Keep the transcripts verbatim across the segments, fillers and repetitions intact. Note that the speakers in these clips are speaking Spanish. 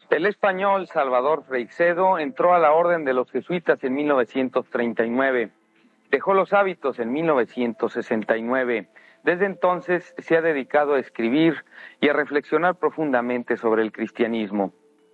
El español Salvador Freixedo entró a la orden de los jesuitas en mil novecientos treinta y nueve. Dejó los hábitos en mil novecientos sesenta y nueve. Desde entonces se ha dedicado a escribir y a reflexionar profundamente sobre el cristianismo.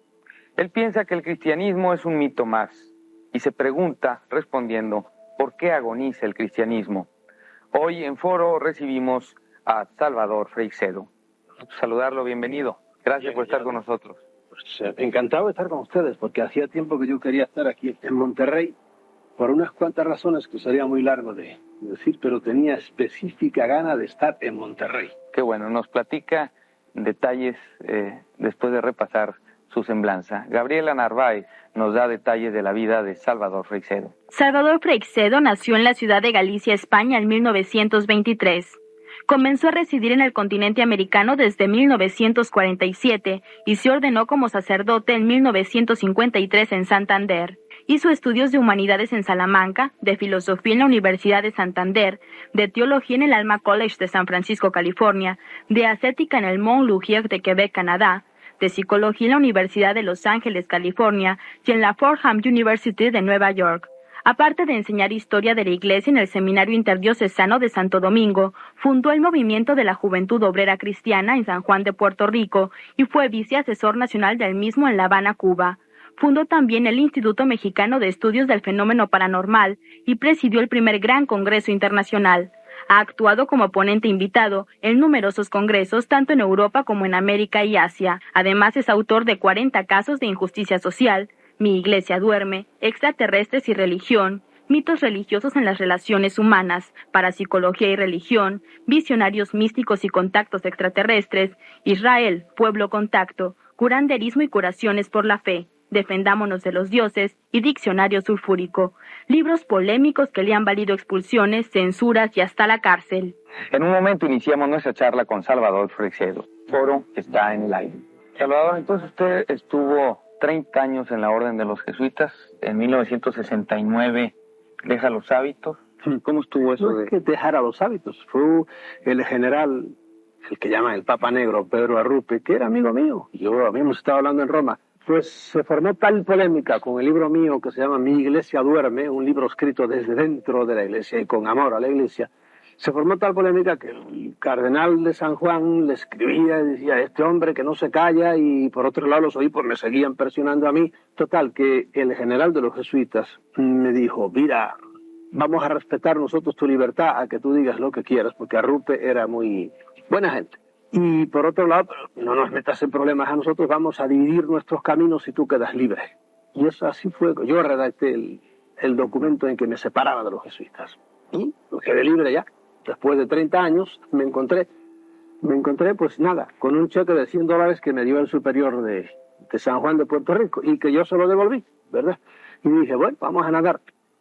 Él piensa que el cristianismo es un mito más y se pregunta, respondiendo, ¿por qué agoniza el cristianismo? Hoy en Foro recibimos a Salvador Freixedo. Saludarlo, bienvenido. Gracias Bien, por estar ya. con nosotros. Pues, eh, encantado de estar con ustedes, porque hacía tiempo que yo quería estar aquí en Monterrey, por unas cuantas razones que sería muy largo de decir, pero tenía específica gana de estar en Monterrey. Qué bueno, nos platica detalles eh, después de repasar su semblanza. Gabriela Narváez nos da detalles de la vida de Salvador Freixedo. Salvador Freixedo nació en la ciudad de Galicia, España, en mil novecientos veintitrés. Comenzó a residir en el continente americano desde mil novecientos cuarenta y siete y se ordenó como sacerdote en mil novecientos cincuenta y tres en Santander. Hizo estudios de humanidades en Salamanca, de filosofía en la Universidad de Santander, de teología en el Alma College de San Francisco, California, de ascética en el Mont Laurier de Quebec, Canadá, de psicología en la Universidad de Los Ángeles, California, y en la Fordham University de Nueva York. Aparte de enseñar historia de la Iglesia en el Seminario Interdiocesano de Santo Domingo, fundó el Movimiento de la Juventud Obrera Cristiana en San Juan de Puerto Rico y fue viceasesor nacional del mismo en La Habana, Cuba. Fundó también el Instituto Mexicano de Estudios del Fenómeno Paranormal y presidió el primer Gran Congreso Internacional. Ha actuado como ponente invitado en numerosos congresos tanto en Europa como en América y Asia. Además es autor de cuarenta casos de injusticia social, Mi Iglesia duerme, Extraterrestres y religión, Mitos religiosos en las relaciones humanas, Parapsicología y religión, Visionarios místicos y contactos extraterrestres, Israel, pueblo contacto, Curanderismo y curaciones por la fe, Defendámonos de los dioses y Diccionario sulfúrico. Libros polémicos que le han valido expulsiones, censuras y hasta la cárcel. En un momento iniciamos nuestra charla con Salvador Freixedo. Foro está en el aire. Salvador, entonces usted estuvo treinta años en la Orden de los Jesuitas. En mil novecientos sesenta y nueve deja los hábitos. ¿Cómo estuvo eso? No de es que dejara los hábitos, fue el general, el que llaman el Papa Negro, Pedro Arrupe, que era amigo mío. Yo habíamos estado hablando en Roma. Pues se formó tal polémica con el libro mío que se llama Mi Iglesia duerme, un libro escrito desde dentro de la Iglesia y con amor a la Iglesia. Se formó tal polémica que el cardenal de San Juan le escribía y decía, este hombre que no se calla, y por otro lado los obispos me seguían presionando a mí. Total, que el general de los jesuitas me dijo, mira, vamos a respetar nosotros tu libertad a que tú digas lo que quieras, porque Arrupe era muy buena gente. Y por otro lado, no nos metas en problemas a nosotros, vamos a dividir nuestros caminos y tú quedas libre. Y eso así fue. Yo redacté el, el documento en que me separaba de los jesuitas. Y quedé libre ya. Después de treinta años me encontré, me encontré pues nada, con un cheque de cien dólares que me dio el superior de, de San Juan de Puerto Rico y que yo se lo devolví, ¿verdad? Y dije, bueno, vamos a nadar.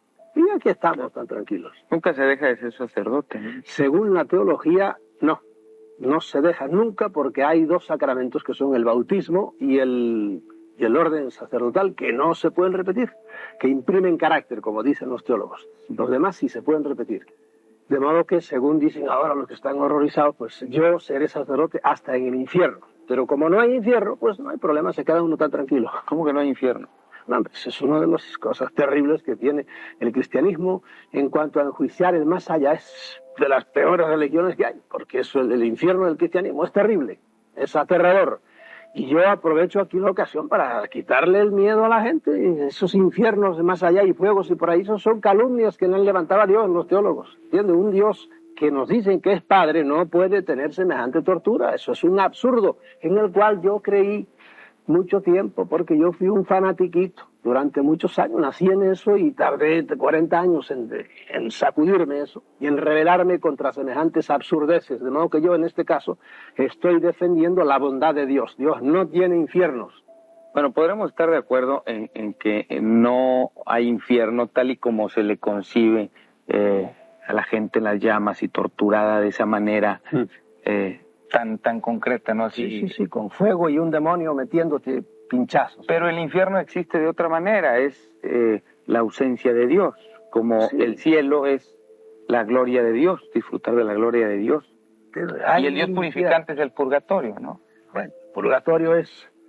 Y aquí estamos tan tranquilos. Nunca se deja de ser sacerdote, ¿no? Según la teología, no. No se deja nunca porque hay dos sacramentos que son el bautismo y el, y el orden sacerdotal que no se pueden repetir, que imprimen carácter, como dicen los teólogos. Los demás sí se pueden repetir. De modo que, según dicen ahora los que están horrorizados, pues yo seré sacerdote hasta en el infierno. Pero como no hay infierno, pues no hay problema, se queda uno tan tranquilo. ¿Cómo que no hay infierno? No, pues es una de las cosas terribles que tiene el cristianismo en cuanto a enjuiciar el más allá. Es de las peores religiones que hay, porque eso, el, el infierno del cristianismo es terrible, es aterrador. Y yo aprovecho aquí la ocasión para quitarle el miedo a la gente. Esos infiernos de más allá y fuegos y por ahí, esos son calumnias que no han levantado a Dios los teólogos. ¿Entiendes? Un Dios que nos dicen que es padre no puede tener semejante tortura. Eso es un absurdo en el cual yo creí mucho tiempo, porque yo fui un fanatiquito durante muchos años, nací en eso y tardé cuarenta años en, en sacudirme eso y en rebelarme contra semejantes absurdeces, de modo que yo en este caso estoy defendiendo la bondad de Dios. Dios no tiene infiernos. Bueno, podremos estar de acuerdo en, en que no hay infierno tal y como se le concibe eh, a la gente en las llamas y torturada de esa manera mm. eh, tan tan concreta, ¿no? Así, sí, sí, sí, con fuego y un demonio metiéndote pinchazos. Pero el infierno existe de otra manera, es eh, la ausencia de Dios, como sí. El cielo es la gloria de Dios, disfrutar de la gloria de Dios. Y el Dios purificante es el purgatorio, ¿no? Bueno, purgatorio es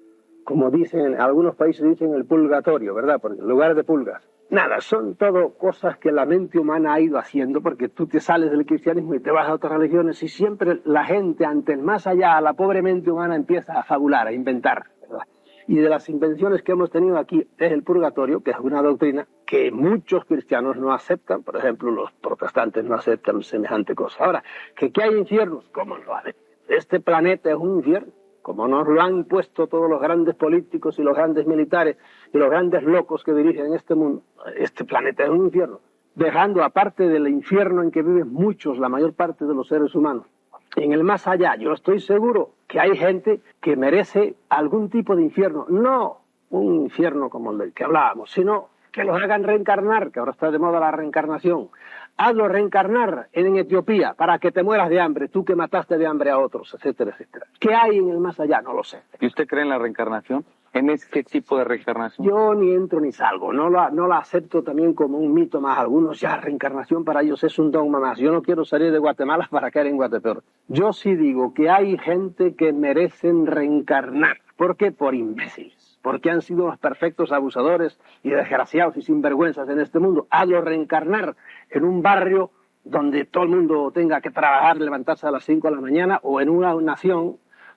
como dicen, en algunos países dicen el purgatorio, ¿verdad? Porque en lugar de pulgas. Nada, son todo cosas que la mente humana ha ido haciendo, porque tú te sales del cristianismo y te vas a otras religiones y siempre la gente ante el más allá, la pobre mente humana empieza a fabular, a inventar, ¿verdad? Y de las invenciones que hemos tenido aquí es el purgatorio, que es una doctrina que muchos cristianos no aceptan. Por ejemplo, los protestantes no aceptan semejante cosa. Ahora, ¿que, que hay infiernos? ¿Cómo no? Este planeta es un infierno, como nos lo han impuesto todos los grandes políticos y los grandes militares y los grandes locos que dirigen este mundo. Este planeta es un infierno, dejando aparte del infierno en que viven muchos, la mayor parte de los seres humanos. En el más allá, yo estoy seguro que hay gente que merece algún tipo de infierno, no un infierno como el del que hablábamos, sino que los hagan reencarnar, que ahora está de moda la reencarnación. Hazlo reencarnar en Etiopía para que te mueras de hambre, tú que mataste de hambre a otros, etcétera, etcétera. ¿Qué hay en el más allá? No lo sé. ¿Y usted cree en la reencarnación? ¿En ese tipo de reencarnación? Yo ni entro ni salgo, no la, no la acepto también como un mito más. Algunos ya, reencarnación para ellos es un dogma más. Yo no quiero salir de Guatemala para caer en Guatepeor. Yo sí digo que hay gente que merecen reencarnar. ¿Por qué? Por imbéciles. Porque han sido los perfectos abusadores y desgraciados y sinvergüenzas en este mundo. Hazlo reencarnar en un barrio donde todo el mundo tenga que trabajar, levantarse a las cinco de la mañana, o en una nación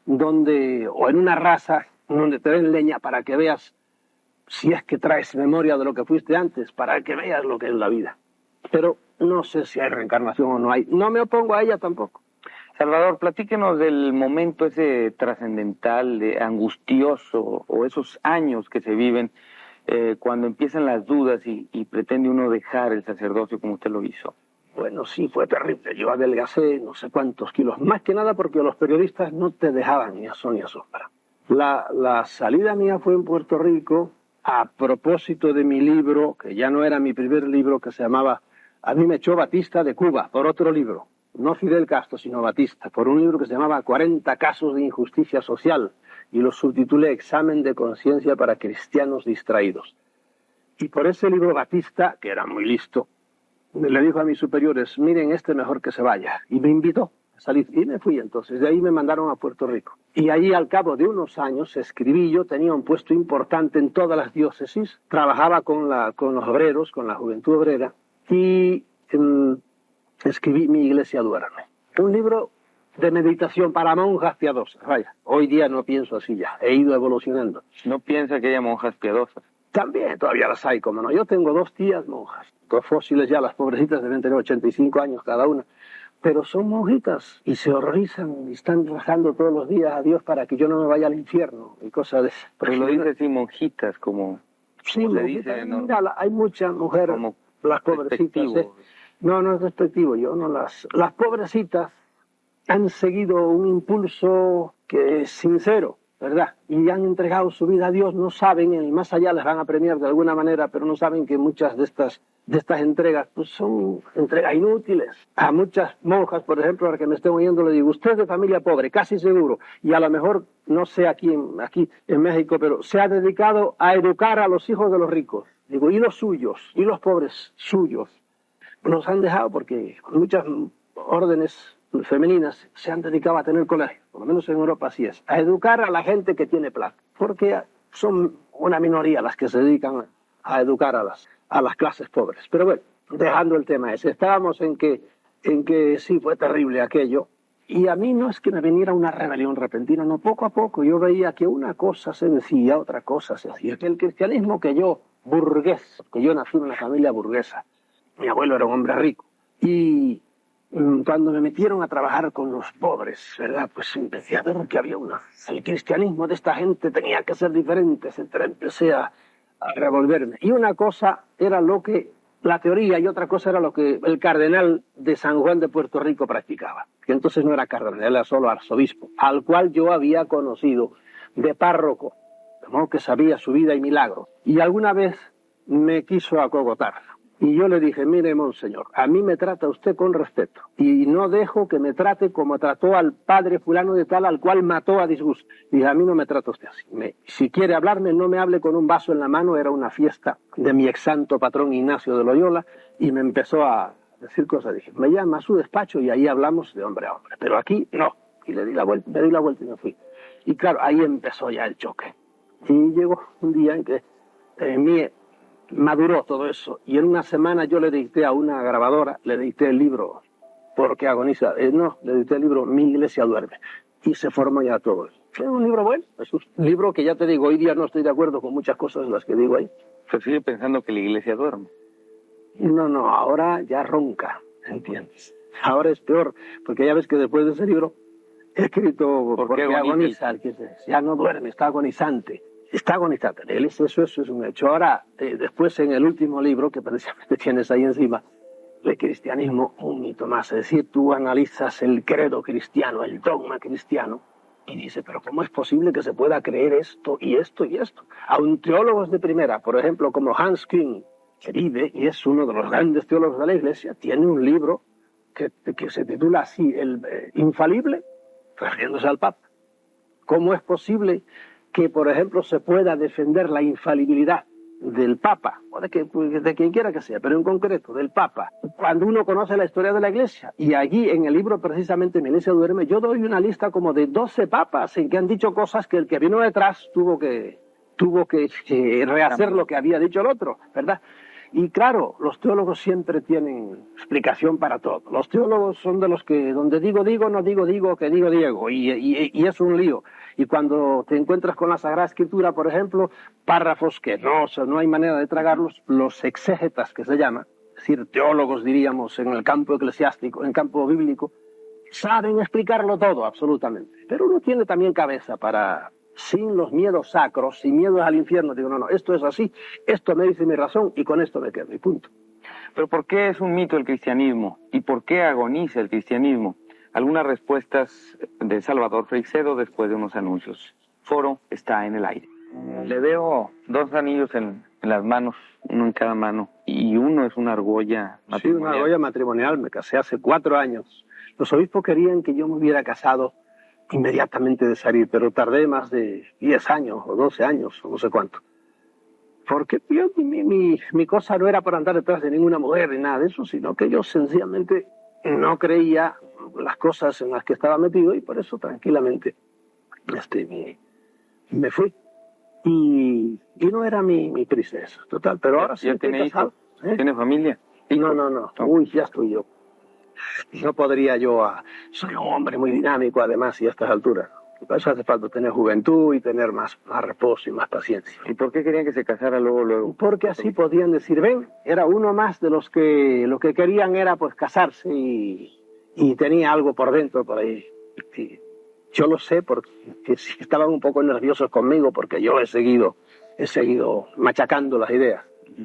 donde, o en una raza donde te den leña para que veas, si es que traes memoria de lo que fuiste antes, para que veas lo que es la vida. Pero no sé si hay reencarnación o no hay. No me opongo a ella tampoco. Salvador, platíquenos del momento ese trascendental, de angustioso, o esos años que se viven eh, cuando empiezan las dudas y, y pretende uno dejar el sacerdocio como usted lo hizo. Bueno, sí, fue terrible. Yo adelgacé no sé cuántos kilos. Más que nada porque los periodistas no te dejaban ni a sol ni a sombra. La, la salida mía fue en Puerto Rico a propósito de mi libro, que ya no era mi primer libro, que se llamaba A mí me echó Batista de Cuba, por otro libro. No Fidel Castro, sino Batista, por un libro que se llamaba cuarenta casos de injusticia social, y lo subtitulé Examen de conciencia para cristianos distraídos. Y por ese libro Batista, que era muy listo, le dijo a mis superiores, miren, este mejor que se vaya, y me invitó a salir, y me fui entonces, de ahí me mandaron a Puerto Rico. Y ahí al cabo de unos años escribí, yo tenía un puesto importante en todas las diócesis, trabajaba con, la, con los obreros, con la juventud obrera, y um, escribí Mi iglesia duerme. Un libro de meditación para monjas piadosas, vaya, hoy día no pienso así ya, he ido evolucionando. ¿No piensa que haya monjas piadosas? También todavía las hay, como no. Yo tengo dos tías monjas, dos fósiles ya, las pobrecitas deben tener ochenta y cinco años cada una, pero son monjitas y se horrorizan y están rezando todos los días a Dios para que yo no me vaya al infierno y cosas de esas. Pero lo dice así, monjitas, como, sí, como se monjitas, dice, ¿no? Mira, hay muchas mujeres, Como las pobrecitas. ¿eh? No, no es despectivo, yo no las... Las pobrecitas han seguido un impulso que es sincero, ¿verdad? Y han entregado su vida a Dios, no saben, en el más allá les van a premiar de alguna manera, pero no saben que muchas de estas, de estas entregas pues son entregas inútiles. A muchas monjas, por ejemplo, a las que me estén oyendo, le digo, usted es de familia pobre, casi seguro, y a lo mejor, no sé aquí en, aquí en México, pero se ha dedicado a educar a los hijos de los ricos. Digo, y los suyos, y los pobres suyos. Nos han dejado porque muchas órdenes femeninas se han dedicado a tener colegio, por lo menos en Europa así es, a educar a la gente que tiene plata, porque son una minoría las que se dedican a educar a las, a las clases pobres. Pero bueno, dejando el tema ese, estábamos en que, en que sí fue terrible aquello, y a mí no es que me viniera una rebelión repentina, no, poco a poco yo veía que una cosa se decía, otra cosa se hacía, que el cristianismo que yo, burgués, que yo nací en una familia burguesa, mi abuelo era un hombre rico, y cuando me metieron a trabajar con los pobres, ¿verdad? Pues empecé a ver que había una... El cristianismo de esta gente tenía que ser diferente, etcétera. Empecé a, a revolverme. Y una cosa era lo que la teoría y otra cosa era lo que el cardenal de San Juan de Puerto Rico practicaba. Que entonces no era cardenal, era solo arzobispo, al cual yo había conocido de párroco, de modo que sabía su vida y milagros. Y alguna vez me quiso acogotar. Y yo le dije, mire, monseñor, a mí me trata usted con respeto y no dejo que me trate como trató al padre fulano de tal, al cual mató a disgusto. Y dije, a mí no me trata usted así. Me, si quiere hablarme, no me hable con un vaso en la mano. Era una fiesta de mi ex santo patrón Ignacio de Loyola y me empezó a decir cosas. Dije, me llama a su despacho y ahí hablamos de hombre a hombre. Pero aquí no. Y le di la vuelta, me di la vuelta y me fui. Y claro, ahí empezó ya el choque. Y llegó un día en que en mí maduró todo eso. Y en una semana yo le dicté a una grabadora, le dicté el libro Porque agoniza. Eh, no, le dicté el libro Mi iglesia duerme. Y se formó ya todo. Es un libro bueno, es un libro que ya te digo, hoy día no estoy de acuerdo con muchas cosas de las que digo ahí. Se sigue pensando que la iglesia duerme. No, no, ahora ya ronca, ¿entiendes? Ahora es peor, porque ya ves que después de ese libro he escrito ¿Por Porque qué agoniza, que es- ya no duerme, está agonizante. Está agonizante. Él es eso, eso es un hecho. Ahora, eh, después en el último libro, que precisamente tienes ahí encima, el cristianismo, un mito más. Es decir, tú analizas el credo cristiano, el dogma cristiano, y dices, pero ¿cómo es posible que se pueda creer esto y esto y esto? Aun teólogos de primera, por ejemplo, como Hans Küng, que vive y es uno de los grandes teólogos de la Iglesia, tiene un libro que, que se titula así, el eh, infalible, refiriéndose al Papa. ¿Cómo es posible que, por ejemplo, se pueda defender la infalibilidad del Papa, o de, que, de quien quiera que sea, pero en concreto del Papa, cuando uno conoce la historia de la Iglesia? Y allí en el libro precisamente Mi iglesia duerme, yo doy una lista como de doce papas en que han dicho cosas que el que vino detrás tuvo que, tuvo que, que rehacer lo que había dicho el otro, ¿verdad? Y claro, los teólogos siempre tienen explicación para todo. Los teólogos son de los que, donde digo, digo, no digo, digo, que digo, Diego. Y, y, y es un lío. Y cuando te encuentras con la Sagrada Escritura, por ejemplo, párrafos que no, o sea, no hay manera de tragarlos, los exégetas, que se llama, es decir, teólogos, diríamos, en el campo eclesiástico, en el campo bíblico, saben explicarlo todo, absolutamente. Pero uno tiene también cabeza para, sin los miedos sacros, sin miedos al infierno, digo, no, no, esto es así, esto me dice mi razón y con esto me quedo, y punto. Pero ¿por qué es un mito el cristianismo? ¿Y por qué agoniza el cristianismo? Algunas respuestas de Salvador Freixedo después de unos anuncios. Foro está en el aire. Le veo dos anillos en, en las manos, uno en cada mano, y uno es una argolla Sí, matrimonial. una argolla matrimonial, me casé hace cuatro años. Los obispos querían que yo me hubiera casado inmediatamente de salir, pero tardé más de diez años o doce años o no sé cuánto. Porque yo, mi, mi, mi cosa no era por andar detrás de ninguna mujer ni nada de eso, sino que yo sencillamente no creía las cosas en las que estaba metido y por eso tranquilamente este, me, me fui. Y, y no era mi, mi prisa eso, total, pero ahora sí ¿Ya estoy tiene casado. hijos? ¿eh? ¿Tiene familia? No, no, no, uy, ya estoy yo. No podría yo, a... soy un hombre muy dinámico además y a estas alturas. Para eso hace falta tener juventud y tener más, más reposo y más paciencia. ¿Y por qué querían que se casara luego, luego? Porque así podían decir, ven, era uno más de los que lo que querían era pues casarse y, y tenía algo por dentro por ahí. Y yo lo sé porque sí estaban un poco nerviosos conmigo porque yo he seguido, he seguido machacando las ideas.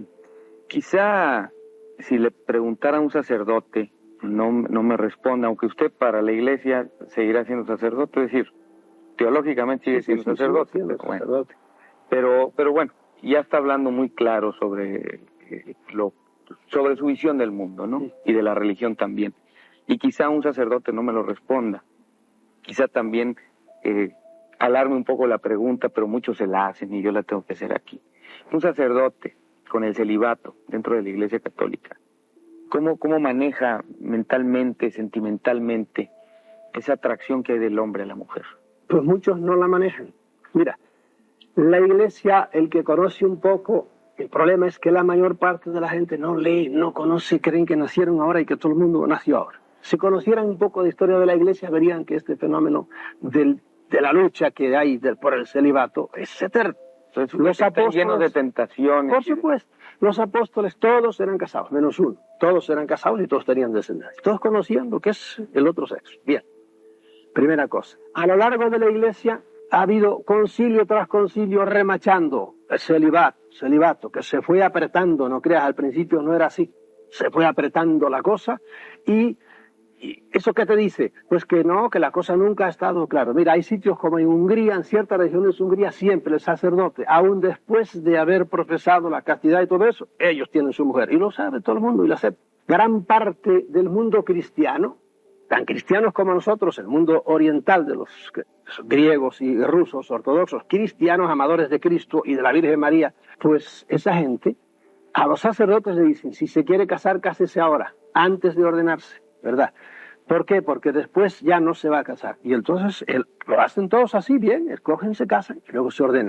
Quizá si le preguntara a un sacerdote, no, no me responda, aunque usted para la iglesia seguirá siendo sacerdote, es decir, teológicamente sigue Sí, sí, siendo sí, sacerdote, sigo siendo pero, bueno, sacerdote. pero, pero bueno, ya está hablando muy claro sobre, eh, lo, sobre su visión del mundo, ¿no? Sí. Y de la religión también. Y quizá un sacerdote no me lo responda. Quizá también eh, alarme un poco la pregunta, pero muchos se la hacen y yo la tengo que hacer aquí. Un sacerdote con el celibato dentro de la Iglesia Católica, ¿cómo, cómo maneja mentalmente, sentimentalmente, esa atracción que hay del hombre a la mujer? Pues muchos no la manejan. Mira, la iglesia, el que conoce un poco, el problema es que la mayor parte de la gente no lee, no conoce, creen que nacieron ahora y que todo el mundo nació ahora. Si conocieran un poco de historia de la iglesia, verían que este fenómeno del, de la lucha que hay del, por el celibato es eterno. Entonces, Los están apóstoles, llenos de tentaciones. por supuesto, los apóstoles todos eran casados, menos uno. Todos eran casados y todos tenían descendencia. Todos conocían lo que es el otro sexo. Bien. Primera cosa, a lo largo de la iglesia ha habido concilio tras concilio remachando el celibato, celibato, que se fue apretando, no creas, al principio no era así, se fue apretando la cosa y, y ¿eso qué te dice? Pues que no, que la cosa nunca ha estado claro. Mira, hay sitios como en Hungría, en ciertas regiones de Hungría, siempre el sacerdote, aún después de haber profesado la castidad y todo eso, ellos tienen su mujer, y lo sabe todo el mundo y lo acepta. Gran parte del mundo cristiano, tan cristianos como nosotros, el mundo oriental de los griegos y rusos ortodoxos, cristianos amadores de Cristo y de la Virgen María, pues esa gente a los sacerdotes le dicen, si se quiere casar, cásese ahora, antes de ordenarse, ¿verdad? ¿Por qué? Porque después ya no se va a casar. Y entonces el, lo hacen todos así, bien, escogen, se casan y luego se ordenan.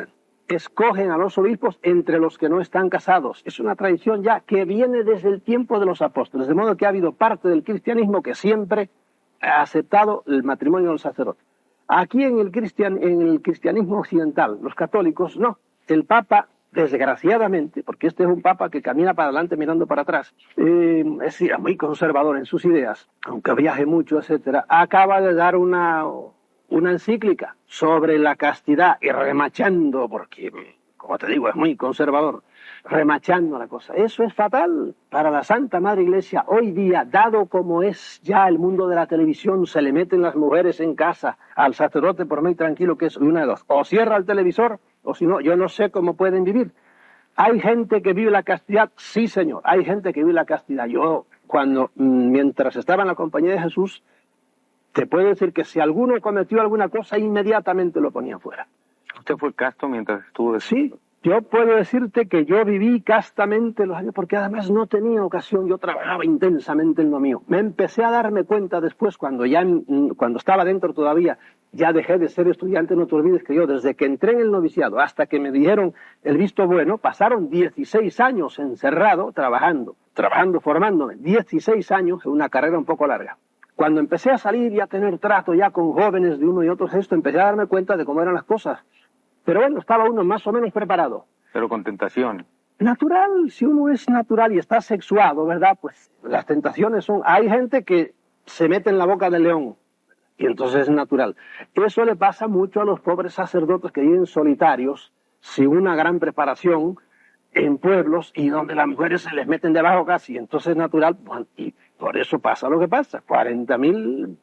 escogen a los obispos entre los que no están casados. Es una tradición ya que viene desde el tiempo de los apóstoles, de modo que ha habido parte del cristianismo que siempre ha aceptado el matrimonio del sacerdote. Aquí en el, cristian, en el cristianismo occidental, los católicos, no. El Papa, desgraciadamente, porque este es un Papa que camina para adelante mirando para atrás, eh, es decir, muy conservador en sus ideas, aunque viaje mucho, etcétera, acaba de dar una... una encíclica sobre la castidad y remachando, porque, como te digo, es muy conservador, remachando la cosa. Eso es fatal para la Santa Madre Iglesia. Hoy día, dado como es ya el mundo de la televisión, se le meten las mujeres en casa al sacerdote por muy tranquilo que es una de dos. O cierra el televisor, o si no, yo no sé cómo pueden vivir. ¿Hay gente que vive la castidad? Sí, señor, hay gente que vive la castidad. Yo, cuando, mientras estaba en la compañía de Jesús, te puedo decir que si alguno cometió alguna cosa, inmediatamente lo ponía fuera. ¿Usted fue casto mientras estuvo de... Sí, yo puedo decirte que yo viví castamente los años, porque además no tenía ocasión, yo trabajaba intensamente en lo mío. Me empecé a darme cuenta después, cuando ya, cuando estaba dentro todavía, ya dejé de ser estudiante, no te olvides que yo, desde que entré en el noviciado hasta que me dijeron el visto bueno, pasaron dieciséis años encerrado, trabajando, trabajando, formándome, dieciséis años, en una carrera un poco larga. Cuando empecé a salir y a tener trato ya con jóvenes de uno y otro gesto, empecé a darme cuenta de cómo eran las cosas. Pero bueno, estaba uno más o menos preparado. Pero con tentación. Natural, si uno es natural y está sexuado, ¿verdad? Pues las tentaciones son... Hay gente que se mete en la boca del león y entonces es natural. Eso le pasa mucho a los pobres sacerdotes que viven solitarios, sin una gran preparación, en pueblos y donde las mujeres se les meten debajo casi. Entonces es natural, y por eso pasa lo que pasa. cuarenta mil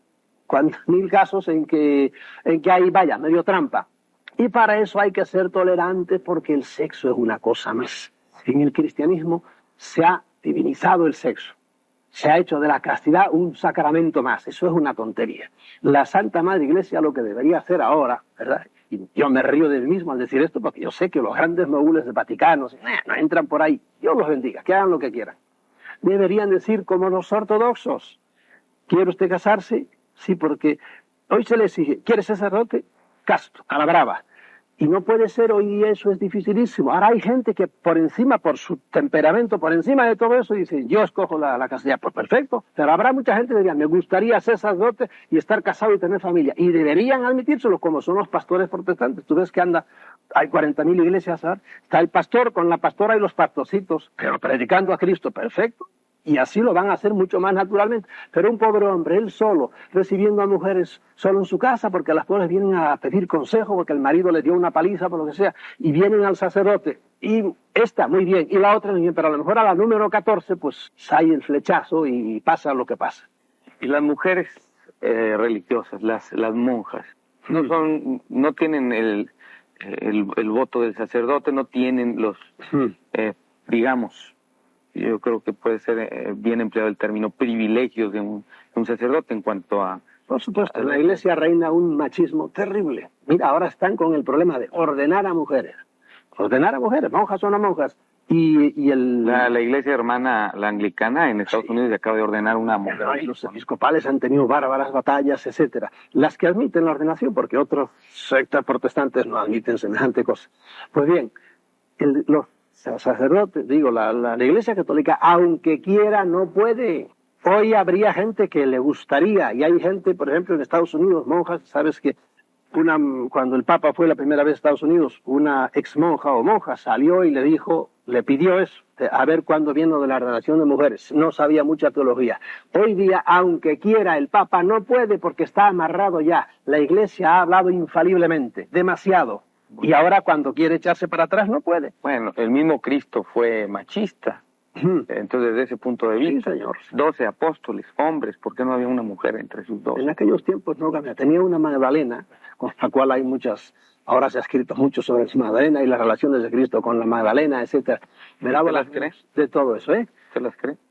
casos en que, en que hay, vaya, medio trampa. Y para eso hay que ser tolerantes porque el sexo es una cosa más. En el cristianismo se ha divinizado el sexo. Se ha hecho de la castidad un sacramento más. Eso es una tontería. La Santa Madre Iglesia lo que debería hacer ahora, ¿verdad? Y yo me río de mí mismo al decir esto porque yo sé que los grandes mogules de Vaticanos eh, no entran por ahí. Dios los bendiga, que hagan lo que quieran. Deberían decir como los ortodoxos. ¿Quiere usted casarse? Sí, porque hoy se le exige, ¿quiere ser sacerdote? Casto, a la brava. Y no puede ser, hoy día eso es dificilísimo. Ahora hay gente que por encima, por su temperamento, por encima de todo eso, dice, yo escojo la, la castidad. Pues perfecto, pero habrá mucha gente que diría, me gustaría ser sacerdote y estar casado y tener familia. Y deberían admitírselo, como son los pastores protestantes. Tú ves que anda, hay cuarenta mil iglesias, ¿sabes? Está el pastor con la pastora y los pastorcitos, pero predicando a Cristo, perfecto. Y así lo van a hacer mucho más naturalmente. Pero un pobre hombre, él solo, recibiendo a mujeres solo en su casa, porque las pobres vienen a pedir consejo, porque el marido le dio una paliza, por lo que sea, y vienen al sacerdote. Y esta, muy bien, y la otra, muy bien, pero a lo mejor a la número catorce, pues sale el flechazo y pasa lo que pasa. Y las mujeres eh, religiosas, las, las monjas, no son, no tienen el, el, el voto del sacerdote, no tienen los, eh, digamos... Yo creo que puede ser eh, bien empleado el término privilegios de un, de un sacerdote en cuanto a... Por supuesto, en la iglesia reina un machismo terrible. Mira, ahora están con el problema de ordenar a mujeres. Ordenar a mujeres, monjas o no monjas. Y, y el... La, la iglesia hermana, la anglicana, en Estados sí. Unidos acaba de ordenar una mujer. No, y los episcopales han tenido bárbaras batallas, etcétera. Las que admiten la ordenación, porque otros sectas protestantes no admiten semejante cosa. Pues bien, el, los sacerdotes, digo, la, la, la Iglesia Católica, aunque quiera, no puede. Hoy habría gente que le gustaría, y hay gente, por ejemplo, en Estados Unidos, monjas, sabes que una, cuando el Papa fue la primera vez a Estados Unidos, una ex monja o monja salió y le dijo, le pidió eso, a ver cuándo viene lo de la ordenación de mujeres. No sabía mucha teología. Hoy día, aunque quiera, el Papa no puede porque está amarrado ya. La Iglesia ha hablado infaliblemente, demasiado. Y ahora cuando quiere echarse para atrás no puede. Bueno, el mismo Cristo fue machista. Entonces, desde ese punto de vista, sí, señor. doce apóstoles, hombres, ¿por qué no había una mujer entre sus dos? En aquellos tiempos no cambiaba. Tenía una Magdalena, con la cual hay muchas, ahora se ha escrito mucho sobre la Magdalena y las relaciones de Cristo con la Magdalena, etcétera. Me daba las crees? De todo eso, ¿eh? ¿Usted las cree?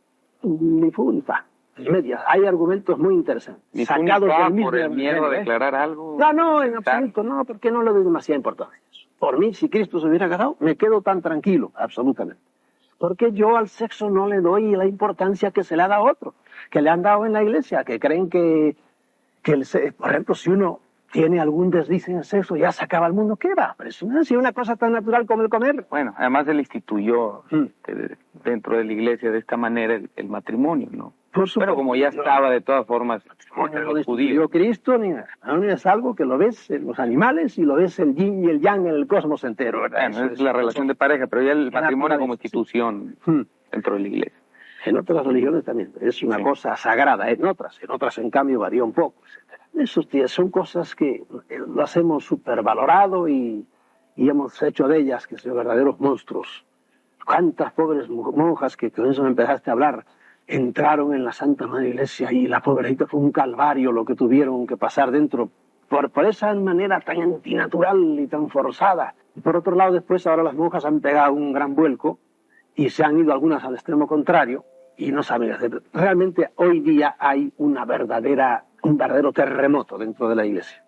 Ni funfa. Medias. Hay argumentos muy interesantes. Ni sacados del mismo por el miedo a declarar ¿eh? algo. No, no, en absoluto, no, porque no le doy demasiada importancia. Por mí, si Cristo se hubiera casado, me quedo tan tranquilo, absolutamente. Porque yo al sexo no le doy la importancia que se le ha dado a otro, que le han dado en la iglesia, que creen que, que el, por ejemplo, si uno tiene algún desliz en sexo, ya se acaba el mundo. ¿Qué va? Pero es una, si una cosa tan natural como el comer. Bueno, además él instituyó Mm. eh, dentro de la iglesia de esta manera el, el matrimonio, ¿no? Por Pero supuesto, como ya estaba de todas formas no entre lo los judíos. instituyó Cristo, ni nada. No, es algo que lo ves en los animales y lo ves el yin y el yang en el cosmos entero, ¿verdad? Bueno, Eso es la relación de pareja, pero ya el Era matrimonio pura como eso, sí. institución Mm. dentro de la iglesia. En otras religiones también. Es una Sí. cosa sagrada, en otras. En otras, en cambio, varía un poco, etcétera. Esos días son cosas que eh, las hemos supervalorado y, y hemos hecho de ellas que son verdaderos monstruos. ¿Cuántas pobres mo- monjas que con eso me empezaste a hablar entraron en la Santa Madre Iglesia y la pobrecita fue un calvario lo que tuvieron que pasar dentro por, por esa manera tan antinatural y tan forzada? Y por otro lado, después ahora las monjas han pegado un gran vuelco y se han ido algunas al extremo contrario y no saben hacer. Realmente hoy día hay una verdadera, un verdadero terremoto dentro de la iglesia.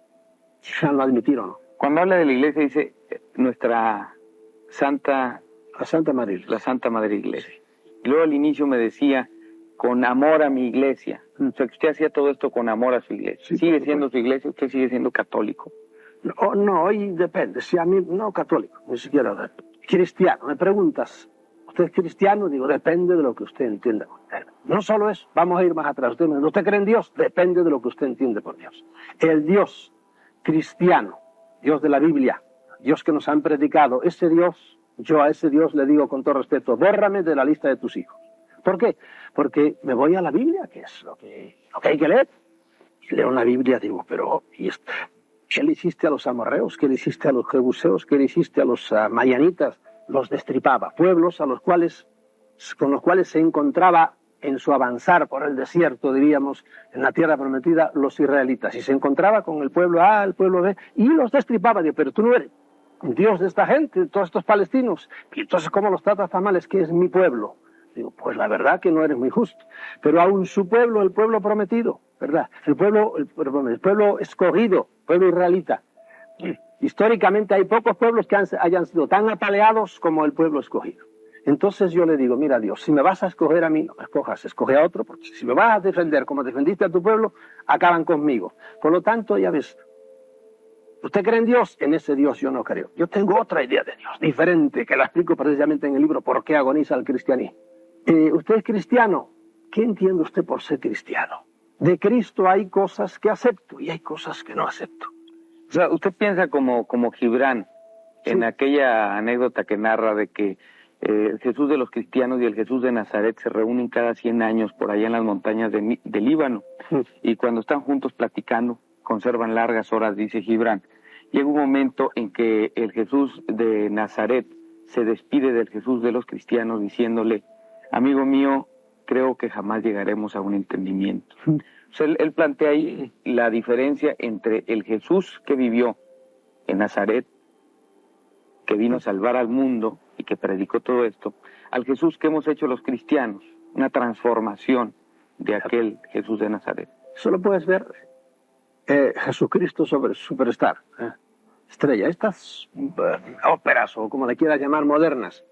Ya lo admitir o no. Cuando habla de la iglesia dice eh, nuestra santa, La Santa Madre Iglesia. la Santa Madre Iglesia. Y luego al inicio me decía, con amor a mi iglesia. O sea, que usted hacía todo esto con amor a su iglesia. Sí, ¿Sigue por siendo su iglesia? ¿Usted sigue siendo católico? No, no, hoy depende. Si a mí, no católico, ni siquiera cristiano. Me preguntas, ¿usted es cristiano? Digo, depende de lo que usted entienda. No solo eso, vamos a ir más atrás. Usted, me- ¿usted cree en Dios? Depende de lo que usted entiende por Dios. El Dios cristiano, Dios de la Biblia, Dios que nos han predicado, ese Dios, yo a ese Dios le digo con todo respeto, bórrame de la lista de tus hijos. ¿Por qué? Porque me voy a la Biblia, que es lo que, lo que hay que leer. Y leo la Biblia, digo, pero ¿y esto? ¿Qué le hiciste a los amorreos? ¿Qué le hiciste a los jebuseos? ¿Qué le hiciste a los uh, mayanitas? Los destripaba. Pueblos a los cuales, con los cuales se encontraba en su avanzar por el desierto, diríamos, en la tierra prometida, los israelitas. Y se encontraba con el pueblo A, el pueblo B, y los destripaba. Digo, pero tú no eres Dios de esta gente, todos estos palestinos. Y entonces, ¿cómo los tratas tan mal? Es que es mi pueblo. Digo, pues la verdad que no eres muy justo. Pero aún su pueblo, el pueblo prometido, ¿verdad? El pueblo, el, el pueblo escogido, pueblo israelita. Históricamente hay pocos pueblos que han, hayan sido tan apaleados como el pueblo escogido. Entonces yo le digo, mira Dios, si me vas a escoger a mí, no me escojas, escoge a otro, porque si me vas a defender como defendiste a tu pueblo, acaban conmigo. Por lo tanto, ya ves, ¿usted cree en Dios? En ese Dios yo no creo. Yo tengo otra idea de Dios, diferente, que la explico precisamente en el libro ¿Por qué agoniza el cristianismo? Eh, ¿Usted es cristiano? ¿Qué entiende usted por ser cristiano? De Cristo hay cosas que acepto y hay cosas que no acepto. O sea, usted piensa como, como Gibran, en Sí. aquella anécdota que narra de que eh, el Jesús de los cristianos y el Jesús de Nazaret se reúnen cada cien años por allá en las montañas de, Ni- de Líbano. Mm. Y cuando están juntos platicando, conservan largas horas, dice Gibran. Llega un momento en que el Jesús de Nazaret se despide del Jesús de los cristianos diciéndole, amigo mío, creo que jamás llegaremos a un entendimiento. Mm. O sea, él, él plantea ahí la diferencia entre el Jesús que vivió en Nazaret, que vino a salvar al mundo y que predicó todo esto, al Jesús que hemos hecho los cristianos, una transformación de aquel Jesús de Nazaret. Eso lo puedes ver eh, Jesucristo sobre Superstar, eh, estrella, estas eh, óperas o como le quieras llamar modernas,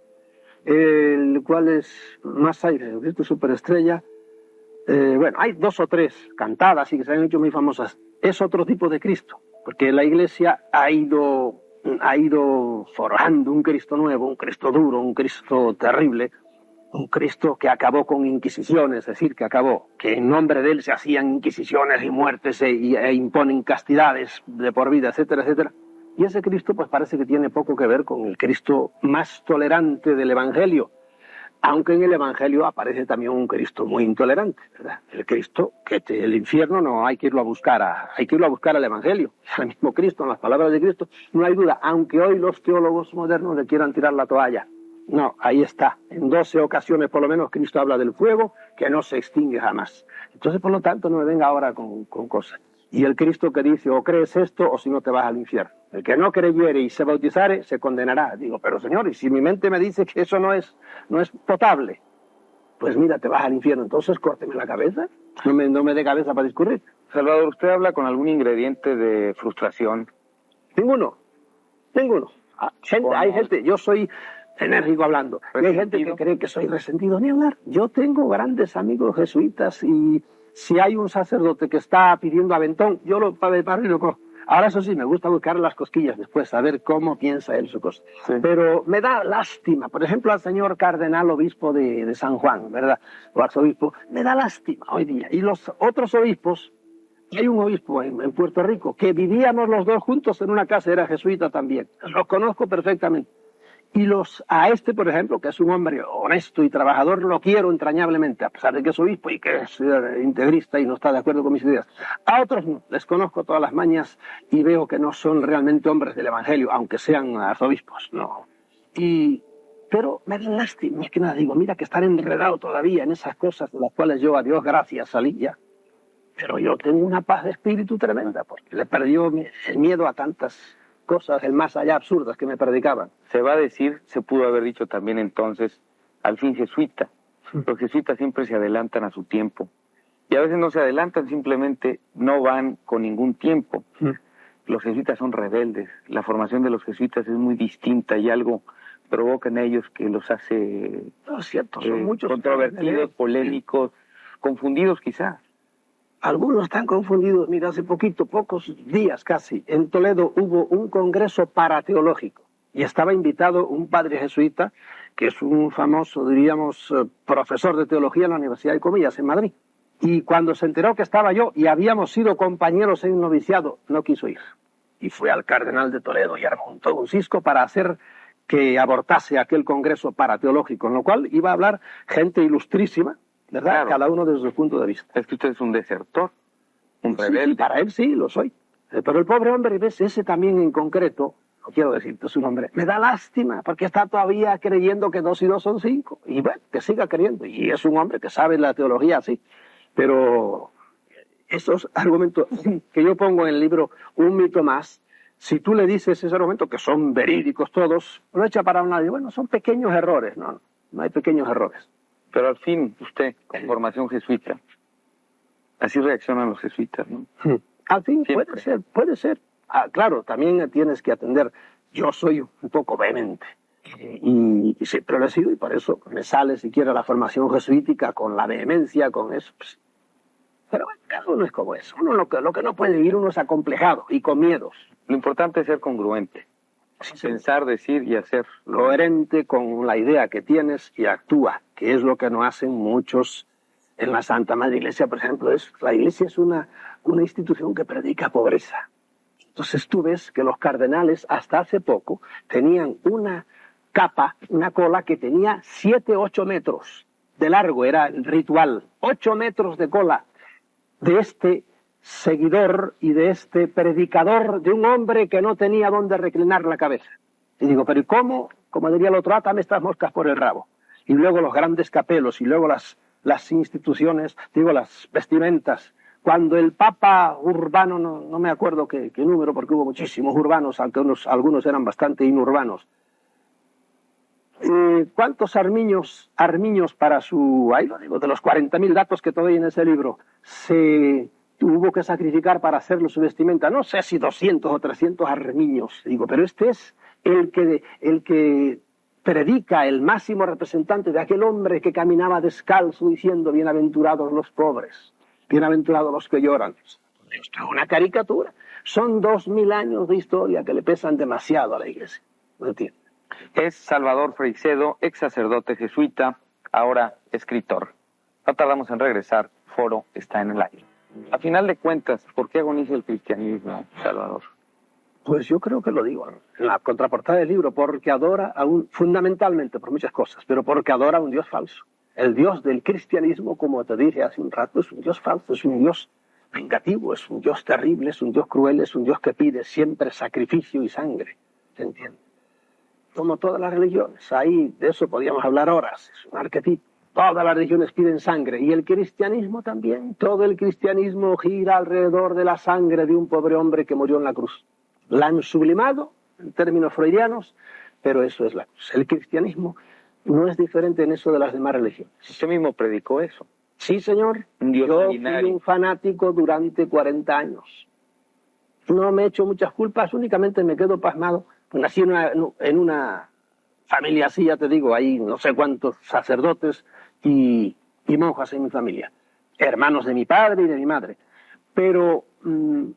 el cual es más hay Jesucristo Superestrella. Eh, bueno, hay dos o tres cantadas y que se han hecho muy famosas. Es otro tipo de Cristo, porque la Iglesia ha ido, ha ido forjando un Cristo nuevo, un Cristo duro, un Cristo terrible, un Cristo que acabó con inquisiciones, es decir, que acabó, que en nombre de él se hacían inquisiciones y muertes e, y, e imponen castidades de por vida, etcétera, etcétera. Y ese Cristo pues parece que tiene poco que ver con el Cristo más tolerante del Evangelio, aunque en el Evangelio aparece también un Cristo muy intolerante, ¿verdad? El Cristo que te, el infierno no hay que irlo a buscar, a, hay que irlo a buscar al Evangelio, es el mismo Cristo, en las palabras de Cristo, no hay duda, aunque hoy los teólogos modernos le quieran tirar la toalla. No, ahí está. En doce ocasiones por lo menos Cristo habla del fuego que no se extingue jamás. Entonces, por lo tanto, no me venga ahora con, con cosas. Y el Cristo que dice, o crees esto o si no te vas al infierno. El que no creyere y se bautizare, se condenará. Digo, pero Señor, y si mi mente me dice que eso no es, no es potable, pues mira, te vas al infierno. Entonces, córteme la cabeza. No me, no me dé cabeza para discurrir. Salvador, ¿usted habla con algún ingrediente de frustración? Ninguno. Ninguno. Ah, gente, hay gente, yo soy enérgico hablando. Y hay gente que cree que soy resentido. Ni hablar. Yo tengo grandes amigos jesuitas y si hay un sacerdote que está pidiendo aventón, yo lo paro y lo cojo. Ahora eso sí, me gusta buscar las cosquillas después, saber cómo piensa él su cosa. Sí. Pero me da lástima, por ejemplo, al señor cardenal obispo de, de San Juan, ¿verdad? O arzobispo, me da lástima hoy día. Y los otros obispos, hay un obispo en, en Puerto Rico, que vivíamos los dos juntos en una casa, era jesuita también, los conozco perfectamente. Y los, a este, por ejemplo, que es un hombre honesto y trabajador, lo quiero entrañablemente, a pesar de que es obispo y que es eh, integrista y no está de acuerdo con mis ideas. A otros no, les conozco todas las mañas y veo que no son realmente hombres del Evangelio, aunque sean arzobispos, no. Y, pero me da lástima, es que nada, digo, mira que estar enredado todavía en esas cosas de las cuales yo, a Dios gracias, salí ya. Pero yo tengo una paz de espíritu tremenda, porque le perdió el miedo a tantas cosas, el más allá absurdas que me predicaban. Se va a decir, se pudo haber dicho también entonces, al fin jesuita. Los jesuitas siempre se adelantan a su tiempo. Y a veces no se adelantan, simplemente no van con ningún tiempo. Los jesuitas son rebeldes. La formación de los jesuitas es muy distinta y algo provoca en ellos que los hace No es cierto, son eh, muchos controvertidos, polémicos, confundidos quizás. Algunos están confundidos. Mira, hace poquito, pocos días casi, en Toledo hubo un congreso parateológico y estaba invitado un padre jesuita, que es un famoso, diríamos, profesor de teología en la Universidad de Comillas, en Madrid. Y cuando se enteró que estaba yo y habíamos sido compañeros en un noviciado, no quiso ir. Y fue al cardenal de Toledo y armó todo un cisco para hacer que abortase aquel congreso parateológico, en lo cual iba a hablar gente ilustrísima, ¿verdad? Claro. Cada uno desde su punto de vista. Es que usted es un desertor, un Sí, rebelde. sí, para él sí, lo soy. Eh, Pero el pobre hombre, ves, ese también en concreto, no quiero decirte su nombre, me da lástima, porque está todavía creyendo que dos y dos son cinco. Y bueno, que siga creyendo. Y es un hombre que sabe la teología así. Pero esos argumentos que yo pongo en el libro, Un mito más, si tú le dices ese argumento, que son verídicos todos, lo echa para un lado. Y bueno, son pequeños errores, no, no hay pequeños errores. Pero al fin, usted, con formación jesuita, así reaccionan los jesuitas, ¿no? Al fin, Siempre. puede ser, puede ser. Ah, claro, también tienes que atender. Yo soy un poco vehemente. Y, y siempre lo he sido, y por eso me sale siquiera la formación jesuítica con la vehemencia, con eso. Pues. Pero bueno, cada uno es como eso. Uno lo que, lo que no puede vivir, uno es acomplejado y con miedos. Lo importante es ser congruente. Sí, sí. Pensar, decir y hacer. Coherente con la idea que tienes y actúa, que es lo que no hacen muchos en la Santa Madre Iglesia, por ejemplo. Es, la Iglesia es una, una institución que predica pobreza. Entonces tú ves que los cardenales hasta hace poco tenían una capa, una cola que tenía siete, ocho metros de largo, era el ritual, ocho metros de cola de este seguidor y de este predicador de un hombre que no tenía dónde reclinar la cabeza. Y digo, pero ¿y cómo? Como diría el otro, átame estas moscas por el rabo. Y luego los grandes capelos y luego las, las instituciones, digo, las vestimentas. Cuando el Papa Urbano, no, no me acuerdo qué, qué número, porque hubo muchísimos urbanos, aunque unos, algunos eran bastante inurbanos. Eh, ¿Cuántos armiños, armiños para su, ahí lo digo, de los cuarenta mil datos que te doy en ese libro, se tuvo que sacrificar para hacerlo su vestimenta? No sé si doscientos o trescientos armiños, digo, pero este es el que, el que predica, el máximo representante de aquel hombre que caminaba descalzo diciendo, bienaventurados los pobres, bienaventurados los que lloran. Esto es una caricatura. Son dos mil años de historia que le pesan demasiado a la Iglesia. ¿No entiendes? Es Salvador Freixedo, ex sacerdote jesuita, ahora escritor. No tardamos en regresar, Foro está en el aire. A final de cuentas, ¿por qué agoniza el cristianismo, Salvador? Pues yo creo que lo digo en la contraportada del libro, porque adora a un, fundamentalmente por muchas cosas, pero porque adora a un Dios falso. El Dios del cristianismo, como te dije hace un rato, es un Dios falso, es un Dios vengativo, es un Dios terrible, es un Dios cruel, es un Dios que pide siempre sacrificio y sangre. ¿Se entiende? Como todas las religiones, ahí de eso podríamos hablar horas, es un arquetipo. Todas las religiones piden sangre, y el cristianismo también. Todo el cristianismo gira alrededor de la sangre de un pobre hombre que murió en la cruz. La han sublimado, en términos freudianos, pero eso es la cruz. El cristianismo no es diferente en eso de las demás religiones. Usted mismo predicó eso. Sí, señor. Un Dios Yo sanguinario. fui un fanático durante cuarenta años. No me he hecho muchas culpas, únicamente me quedo pasmado. Nací en una, en una familia así, ya te digo, hay no sé cuántos sacerdotes y, y monjas en mi familia. Hermanos de mi padre y de mi madre. Pero mmm,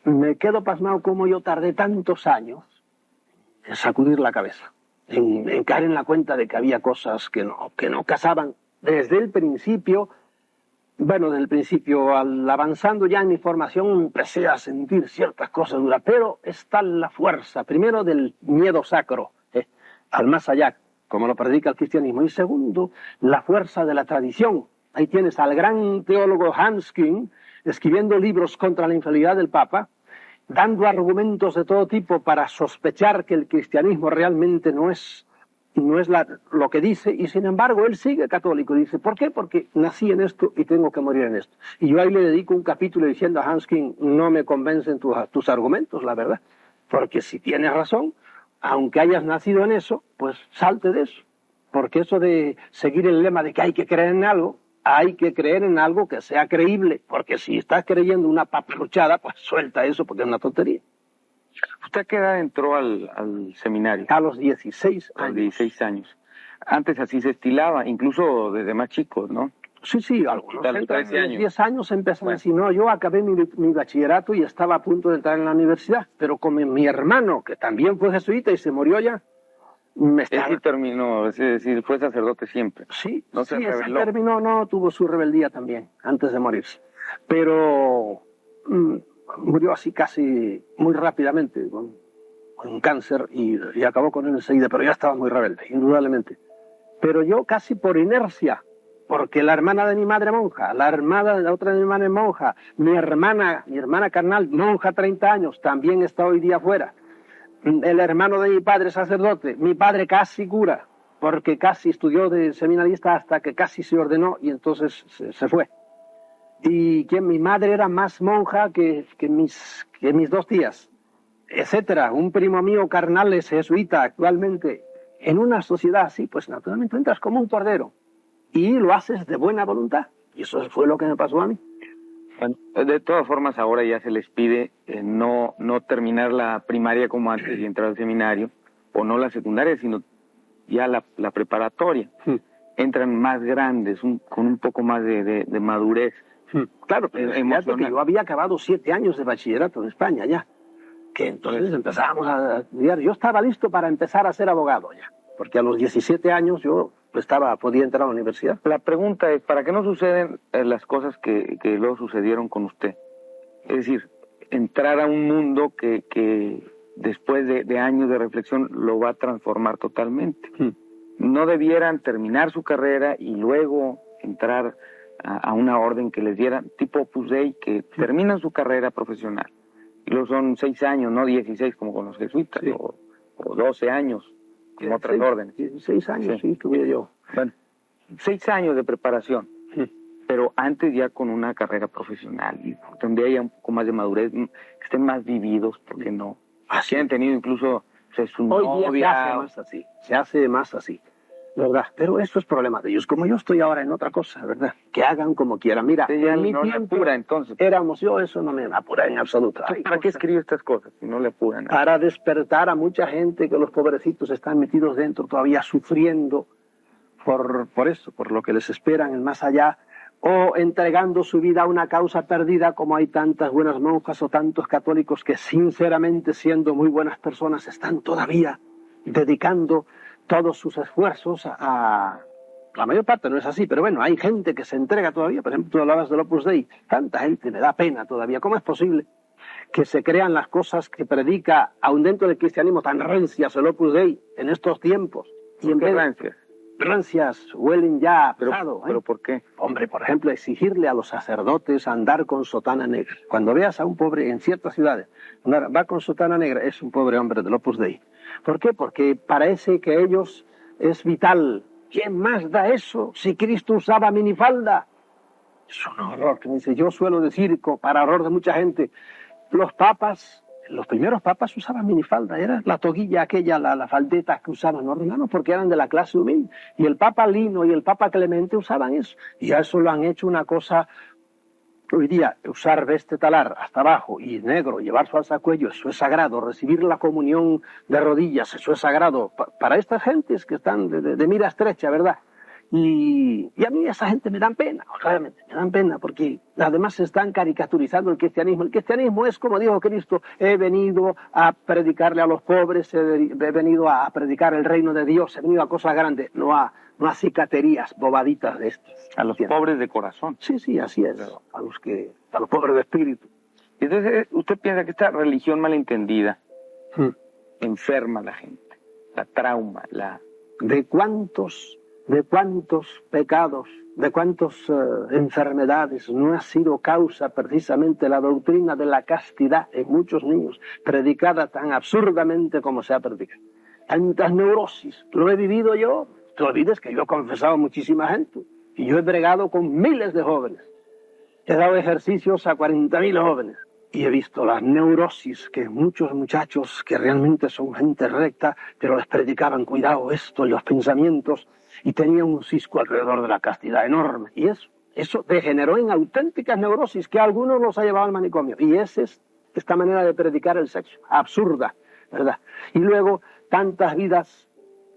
me quedo pasmado como yo tardé tantos años en sacudir la cabeza, en, en caer en la cuenta de que había cosas que no, que no casaban desde el principio. Bueno, desde el principio, al avanzando ya en mi formación, empecé a sentir ciertas cosas duras, pero está la fuerza, primero del miedo sacro, eh, al más allá, como lo predica el cristianismo, y segundo, la fuerza de la tradición. Ahí tienes al gran teólogo Hans Küng escribiendo libros contra la infidelidad del Papa, dando argumentos de todo tipo para sospechar que el cristianismo realmente no es, no es la, lo que dice, y sin embargo él sigue católico. Dice, ¿por qué? Porque nací en esto y tengo que morir en esto. Y yo ahí le dedico un capítulo diciendo a Hans Küng, no me convencen tus, tus argumentos, la verdad. Porque si tienes razón, aunque hayas nacido en eso, pues salte de eso. Porque eso de seguir el lema de que hay que creer en algo, hay que creer en algo que sea creíble, porque si estás creyendo una paparruchada, pues suelta eso porque es una tontería. ¿Usted a qué edad entró al, al seminario? A los dieciséis años. A los dieciséis años. Antes así se estilaba, incluso desde más chicos, ¿no? Sí, sí, algunos entran a los años. diez años empiezan Bueno. así. No, yo acabé mi, mi bachillerato y estaba a punto de entrar en la universidad, pero como mi hermano, que también fue jesuita y se murió ya, me estaba... Él sí terminó, es decir, fue sacerdote siempre. Sí, No se sí, ese rebeló. terminó, no, tuvo su rebeldía también, antes de morirse. Pero mm, murió así casi muy rápidamente, con, con cáncer, y, y acabó con él enseguida, pero ya estaba muy rebelde, indudablemente. Pero yo casi por inercia, porque la hermana de mi madre monja, la hermana de la otra de mi madre monja, mi hermana, mi hermana carnal, monja treinta años, también está hoy día fuera. El hermano de mi padre sacerdote, mi padre casi cura, porque casi estudió de seminarista hasta que casi se ordenó y entonces se, se fue. Y que mi madre era más monja que, que, mis, que mis dos tías, etcétera. Un primo mío carnal es jesuita actualmente. En una sociedad así, pues naturalmente entras como un cordero y lo haces de buena voluntad. Y eso fue lo que me pasó a mí. Bueno, de todas formas ahora ya se les pide eh, no, no terminar la primaria como antes y entrar al seminario, o no la secundaria, sino ya la, la preparatoria. Hmm. Entran más grandes, un, con un poco más de, de, de madurez. Hmm. Claro, pero Eh, fíjate emocional. que yo había acabado siete años de bachillerato en España ya, que entonces empezábamos a estudiar. Yo estaba listo para empezar a ser abogado ya, porque a los diecisiete años yo estaba, podía entrar a la universidad. La pregunta es, ¿para qué no suceden eh, las cosas que, que luego sucedieron con usted? Es decir, entrar a un mundo que, que después de, de años de reflexión lo va a transformar totalmente. Hmm. No debieran terminar su carrera y luego entrar a, a una orden que les diera, tipo Opus Dei, que terminan su carrera profesional. Y luego son seis años, no dieciséis como con los jesuitas, Sí. o, o doce años, como otras Sí, órdenes. dieciséis años, Sí. sí, tuve yo. Bueno, seis años de preparación, Hmm. pero antes ya con una carrera profesional, y donde haya un poco más de madurez, que estén más vividos, porque no. Así han tenido incluso pues, su Hoy día se novia. hace más así, se hace más así, ¿verdad? Pero eso es problema de ellos. Como yo estoy ahora en otra cosa, ¿verdad? Que hagan como quieran. Mira, Usted ya en mi no le tiempo apura, entonces. éramos yo, eso no me apura en absoluto. Hay ¿Para qué cosas- escribe estas cosas si no le apuran? Para despertar a mucha gente que los pobrecitos están metidos dentro todavía sufriendo por, por eso, por lo que les espera en el más allá, o entregando su vida a una causa perdida, como hay tantas buenas monjas o tantos católicos que sinceramente, siendo muy buenas personas, están todavía dedicando todos sus esfuerzos a, a... La mayor parte no es así, pero bueno, hay gente que se entrega todavía. Por ejemplo, tú hablabas del Opus Dei, tanta gente, me da pena todavía. ¿Cómo es posible que se crean las cosas que predica, aun dentro del cristianismo, tan rancias el Opus Dei en estos tiempos? Y en ¿Qué vez de rancias? rancias huelen ya Pero, pesado, ¿eh? pero ¿por qué? Hombre, por ejemplo, exigirle a los sacerdotes andar con sotana negra. Cuando veas a un pobre en ciertas ciudades, andar- va con sotana negra, es un pobre hombre del Opus Dei. ¿Por qué? Porque parece que ellos es vital. ¿Quién más da eso si Cristo usaba minifalda? Es un horror. Que me dice, yo suelo decir, co- para horror de mucha gente, los papas, los primeros papas usaban minifalda, era la toguilla aquella, la, la faldeta que usaban los romanos porque eran de la clase humilde. Y el papa Lino y el papa Clemente usaban eso. Y a eso lo han hecho una cosa. Hoy día, usar veste talar hasta abajo y negro, llevar su alzacuello, eso es sagrado. Recibir la comunión de rodillas, eso es sagrado. Pa- para estas gentes que están de, de- de mira estrecha, ¿verdad? Y, y a mí esa gente me dan pena, realmente, me dan pena, porque además se están caricaturizando el cristianismo. El cristianismo es, como dijo Cristo, he venido a predicarle a los pobres, he, he venido a predicar el reino de Dios, he venido a cosas grandes, no a, no a cicaterías bobaditas de estas. A los ¿Entiendes? pobres de corazón. Sí, sí, así es, a los, que, a los pobres de espíritu. Entonces, ¿usted piensa que esta religión malentendida Hmm. enferma a la gente? La trauma, la... ¿De cuántos, de cuántos pecados, de cuántas uh, enfermedades no ha sido causa precisamente la doctrina de la castidad en muchos niños, predicada tan absurdamente como se ha predicado? Tantas neurosis, lo he vivido yo. Te olvides que yo he confesado a muchísima gente y yo he bregado con miles de jóvenes. He dado ejercicios a cuarenta mil jóvenes. Y he visto las neurosis que muchos muchachos que realmente son gente recta, pero les predicaban, cuidado esto, y los pensamientos, y tenían un cisco alrededor de la castidad enorme. Y eso, eso degeneró en auténticas neurosis que a algunos los ha llevado al manicomio. Y esa es esta manera de predicar el sexo, absurda, ¿verdad? Y luego tantas vidas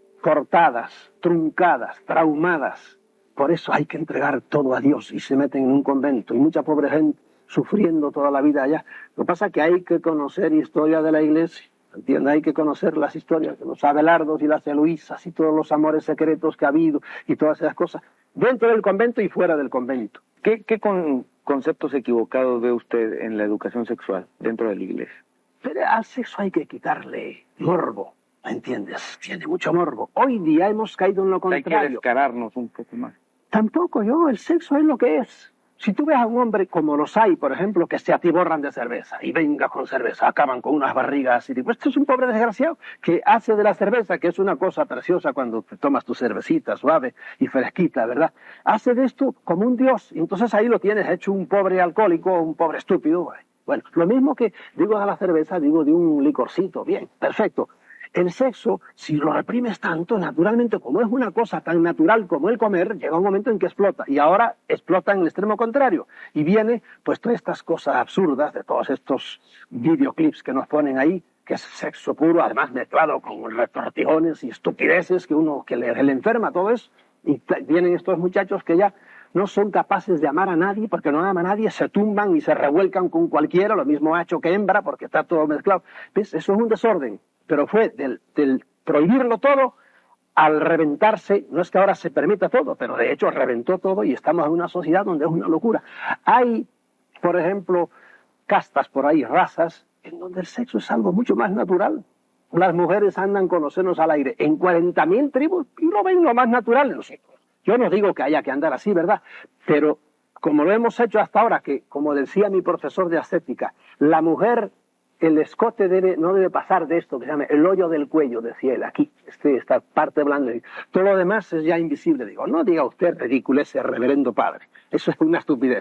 cortadas, truncadas, traumadas. Por eso hay que entregar todo a Dios y se meten en un convento. Y mucha pobre gente sufriendo toda la vida allá. Lo que pasa es que hay que conocer historia de la iglesia, ¿entiendes? Hay que conocer las historias de los Abelardos y las Eloísas y todos los amores secretos que ha habido y todas esas cosas, dentro del convento y fuera del convento. ¿Qué, qué con, conceptos equivocados ve usted en la educación sexual dentro de la iglesia? Pero al sexo hay que quitarle morbo, ¿me entiendes? Tiene mucho morbo. Hoy día hemos caído en lo contrario. Hay que descararnos un poco más. Tampoco yo, el sexo es lo que es. Si tú ves a un hombre como los hay, por ejemplo, que se atiborran de cerveza y venga con cerveza, acaban con unas barrigas y digo, este es un pobre desgraciado que hace de la cerveza, que es una cosa preciosa cuando te tomas tu cervecita suave y fresquita, ¿verdad? Hace de esto como un dios y entonces ahí lo tienes hecho un pobre alcohólico, un pobre estúpido. Bueno, lo mismo que digo de la cerveza, digo de un licorcito, bien, perfecto. El sexo, si lo reprimes tanto, naturalmente, como es una cosa tan natural como el comer, llega un momento en que explota. Y ahora explota en el extremo contrario. Y viene, pues, todas estas cosas absurdas de todos estos videoclips que nos ponen ahí, que es sexo puro, además mezclado con retortijones y estupideces que uno, que le, le enferma todo eso. Y vienen estos muchachos que ya no son capaces de amar a nadie, porque no aman a nadie, se tumban y se revuelcan con cualquiera, lo mismo macho que hembra, porque está todo mezclado. ¿Ves? Eso es un desorden. Pero fue del, del prohibirlo todo al reventarse, no es que ahora se permita todo, pero de hecho reventó todo y estamos en una sociedad donde es una locura. Hay, por ejemplo, castas por ahí, razas, en donde el sexo es algo mucho más natural. Las mujeres andan con los senos al aire en cuarenta mil tribus y lo ven lo más natural en nosotros. Yo no digo que haya que andar así, ¿verdad? Pero como lo hemos hecho hasta ahora, que como decía mi profesor de ascética, la mujer... El escote debe, no debe pasar de esto que se llama el hoyo del cuello, decía él, aquí, este, esta parte blanda. Todo lo demás es ya invisible. Digo, no diga usted ridículo ese reverendo padre. Eso es una estupidez.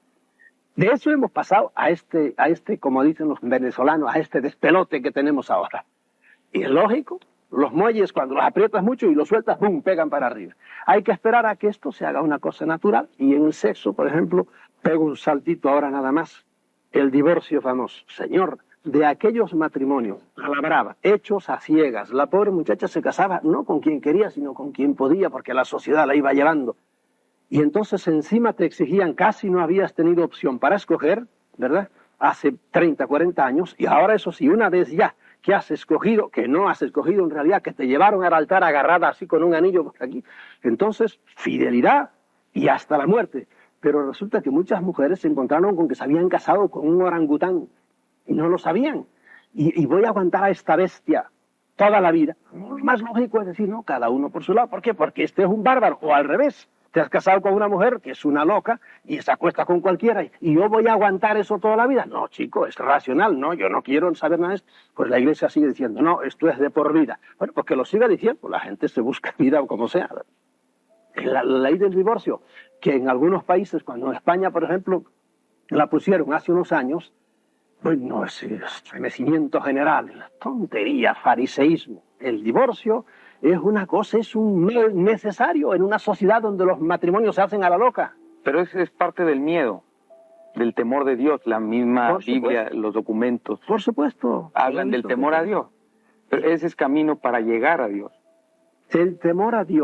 De eso hemos pasado a este, a este, como dicen los venezolanos, a este despelote que tenemos ahora. Y es lógico, los muelles cuando los aprietas mucho y los sueltas, ¡bum!, pegan para arriba. Hay que esperar a que esto se haga una cosa natural. Y en el sexo, por ejemplo, pego un saltito ahora nada más. El divorcio famoso. Señor, de aquellos matrimonios, a la brava, hechos a ciegas. La pobre muchacha se casaba no con quien quería, sino con quien podía, porque la sociedad la iba llevando. Y entonces encima te exigían, casi no habías tenido opción para escoger, ¿verdad? Hace treinta, cuarenta años, y ahora eso sí, una vez ya que has escogido, que no has escogido en realidad, que te llevaron al altar agarrada así con un anillo por aquí, entonces fidelidad y hasta la muerte. Pero resulta que muchas mujeres se encontraron con que se habían casado con un orangután, y no lo sabían. Y, y voy a aguantar a esta bestia toda la vida. Lo más lógico es decir, no, cada uno por su lado. ¿Por qué? Porque este es un bárbaro. O al revés, te has casado con una mujer que es una loca y se acuesta con cualquiera. Y yo voy a aguantar eso toda la vida. No, chico, es racional. No, yo no quiero saber nada de esto. Pues la iglesia sigue diciendo, no, esto es de por vida. Bueno, pues que lo siga diciendo. La gente se busca vida o como sea. La, la ley del divorcio, que en algunos países, cuando en España, por ejemplo, la pusieron hace unos años, bueno, ese estremecimiento general, tontería, fariseísmo. El divorcio es una cosa, es un mal necesario en una sociedad donde los matrimonios se hacen a la loca. Pero eso es parte del miedo, del temor de Dios. La misma Biblia, los documentos. Por supuesto. Hablan del temor a Dios. Pero ese es camino para llegar a Dios. El temor a Dios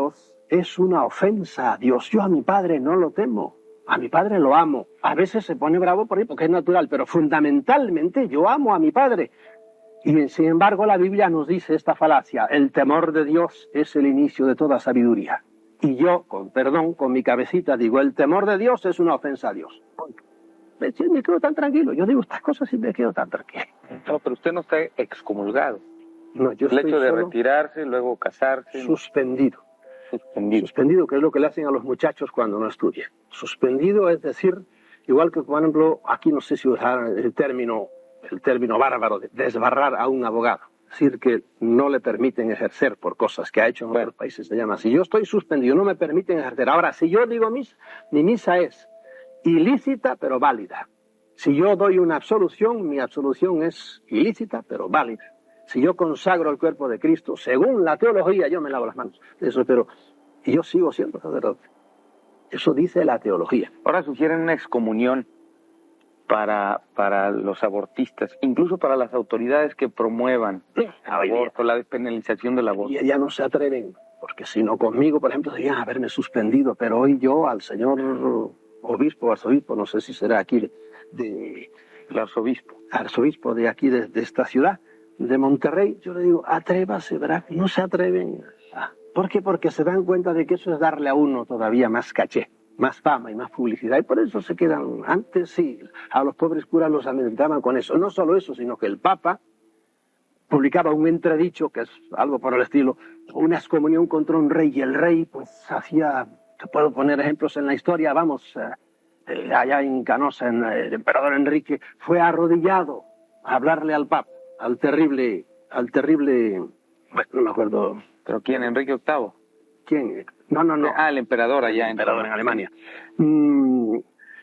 es una ofensa a Dios. Yo a mi padre no lo temo, a mi padre lo amo. A veces se pone bravo por ahí porque es natural, pero fundamentalmente yo amo a mi padre. Y sin embargo la Biblia nos dice esta falacia: el temor de Dios es el inicio de toda sabiduría. Y yo, con perdón, con mi cabecita digo, el temor de Dios es una ofensa a Dios. Me, me quedo tan tranquilo. Yo digo estas cosas y me quedo tan tranquilo. No, pero usted no está excomulgado. No, yo El estoy hecho de solo retirarse, luego casarse. suspendido. Suspendido. Suspendido, que es lo que le hacen a los muchachos cuando no estudian. Suspendido es decir, igual que, por ejemplo, aquí no sé si usar el término, el término bárbaro de desbarrar a un abogado. Es decir, que no le permiten ejercer por cosas que ha hecho en Bueno. otros países. Se llama así. Yo estoy suspendido, no me permiten ejercer. Ahora, si yo digo misa, mi misa es ilícita pero válida. Si yo doy una absolución, mi absolución es ilícita pero válida. Si yo consagro el cuerpo de Cristo, según la teología, yo me lavo las manos. Eso, pero y yo sigo siendo sacerdote. Eso dice la teología. Ahora sugieren una excomunión para, para los abortistas, incluso para las autoridades que promuevan el aborto, la despenalización del aborto. Y ya no se atreven, porque si no conmigo, por ejemplo, deberían haberme suspendido, pero hoy yo al señor obispo, arzobispo, no sé si será aquí, de, El arzobispo. arzobispo de aquí, de, de esta ciudad, de Monterrey, yo le digo, atrévase, ¿verdad? No se atreven. ¿Por qué? Porque se dan cuenta de que eso es darle a uno todavía más caché, más fama y más publicidad, y por eso se quedan. Antes sí, a los pobres curas los amedrentaban con eso. No solo eso, sino que el Papa publicaba un entredicho, que es algo por el estilo, una excomunión contra un rey, y el rey pues hacía, te puedo poner ejemplos en la historia, vamos, eh, allá en Canosa, en, eh, el emperador Enrique fue arrodillado a hablarle al Papa, al terrible, al terrible, bueno, no me acuerdo. ¿Pero quién? ¿Enrique octavo? ¿Quién? No, no, no. Ah, el emperador allá en, emperador en Alemania. Mm,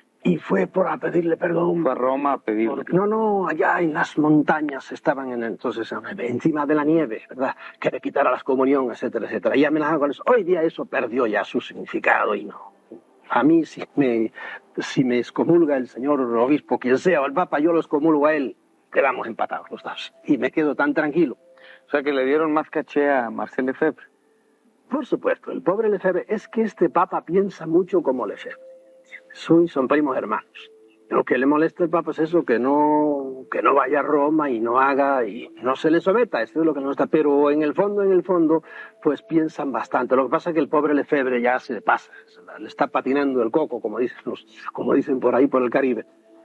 y fue por a pedirle perdón. Fue a Roma a pedirle. Porque, no, no, allá en las montañas estaban en, entonces encima de la nieve, ¿verdad? Que le quitara la comunión, etcétera, etcétera. Y amenazaban con eso. Hoy día eso perdió ya su significado y no. A mí, si me, si me excomulga el señor obispo, quien sea, o el Papa, yo lo excomulgo a él, quedamos empatados los dos. Y me quedo tan tranquilo. O sea que le dieron más caché a Marcel Lefebvre. Por supuesto, el pobre Lefebvre, es que este Papa piensa mucho como Lefebvre. Son, son primos hermanos. Lo que le molesta al Papa es eso, que no, que no vaya a Roma y no haga, y no se le someta, eso es lo que no está. Pero en el fondo, en el fondo, pues piensan bastante. Lo que pasa es que el pobre Lefebvre ya se le pasa, se le está patinando el coco, como dicen, los, como dicen por ahí por el Caribe.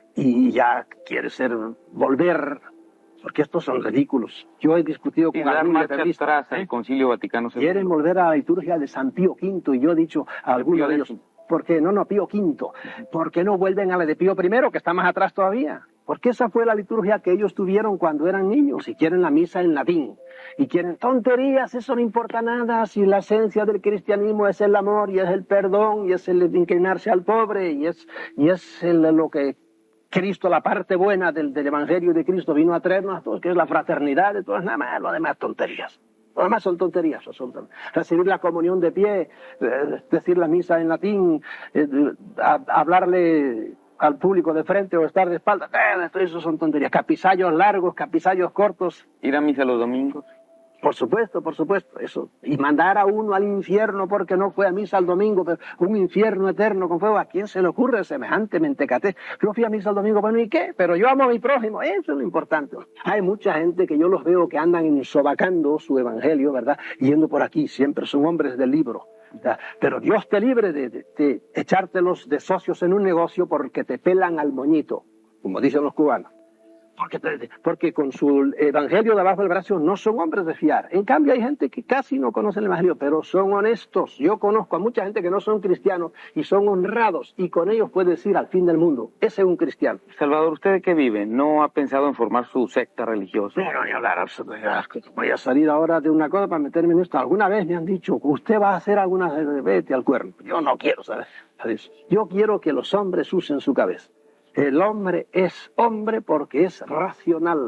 Y ya quiere ser, volver, porque estos son ridículos. Yo he discutido Y con dar algún marcha lefebrista, atrás ¿eh? al Concilio Vaticano segundo. Quieren volver a la liturgia de San Pío quinto, y yo he dicho a algunos de ellos, ¿por qué? No, no, Pío quinto. ¿Por qué no vuelven a la de Pío primero, que está más atrás todavía? Porque esa fue la liturgia que ellos tuvieron cuando eran niños, y quieren la misa en latín. Y quieren tonterías, eso no importa nada, si la esencia del cristianismo es el amor, y es el perdón, y es el inclinarse al pobre, y es, y es el, lo que Cristo, la parte buena del, del Evangelio de Cristo vino a traernos a todos, que es la fraternidad de todas, nada más, lo demás tonterías. Lo demás son tonterías. Son tonterías. Recibir la comunión de pie, eh, decir la misa en latín, eh, a, hablarle al público de frente o estar de espalda, eh, eso son tonterías. Capisallos largos, capisallos cortos. Ir a misa los domingos. Por supuesto, por supuesto, eso. Y mandar a uno al infierno porque no fue a misa el domingo, pero un infierno eterno con fuego. ¿A quién se le ocurre semejante mentecatez? Yo fui a misa el domingo, bueno, ¿y qué? Pero yo amo a mi prójimo, eso es lo importante. Hay mucha gente que yo los veo que andan ensobacando su evangelio, ¿verdad? Yendo por aquí, siempre son hombres del libro. ¿Verdad? Pero Dios te libre de, de, de echártelos de socios en un negocio porque te pelan al moñito, como dicen los cubanos. Porque, porque con su evangelio debajo del brazo no son hombres de fiar. En cambio hay gente que casi no conoce el evangelio, pero son honestos. Yo conozco a mucha gente que no son cristianos y son honrados, y con ellos puedes ir al fin del mundo. Ese es un cristiano. Salvador, ¿usted de qué vive? ¿No ha pensado en formar su secta religiosa? No, no, ni hablar. Voy a salir ahora de una cosa para meterme en esto. Alguna vez me han dicho, usted va a hacer alguna... Vete al cuerno. Yo no quiero saber eso. Yo quiero que los hombres usen su cabeza. El hombre es hombre porque es racional.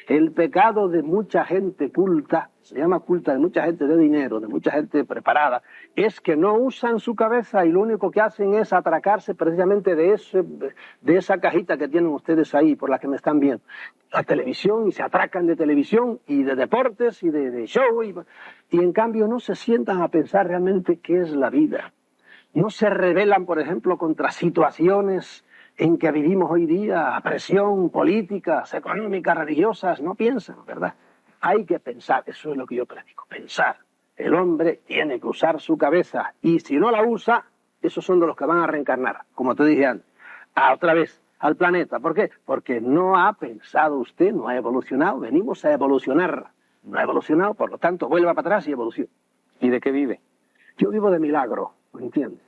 El pecado de mucha gente culta, se llama culta, de mucha gente de dinero, de mucha gente preparada, es que no usan su cabeza y lo único que hacen es atracarse precisamente de, ese, de esa cajita que tienen ustedes ahí, por la que me están viendo. La televisión, y se atracan de televisión y de deportes y de, de show, y, y en cambio no se sientan a pensar realmente qué es la vida. No se rebelan, por ejemplo, contra situaciones en que vivimos hoy día, presión, políticas, económicas, religiosas, no piensan, ¿verdad? Hay que pensar, eso es lo que yo predico, pensar. El hombre tiene que usar su cabeza y si no la usa, esos son de los que van a reencarnar, como te dije antes, a otra vez al planeta. ¿Por qué? Porque no ha pensado usted, no ha evolucionado, venimos a evolucionar. No ha evolucionado, por lo tanto, vuelva para atrás y evolucione. ¿Y de qué vive? Yo vivo de milagro, ¿me entiendes?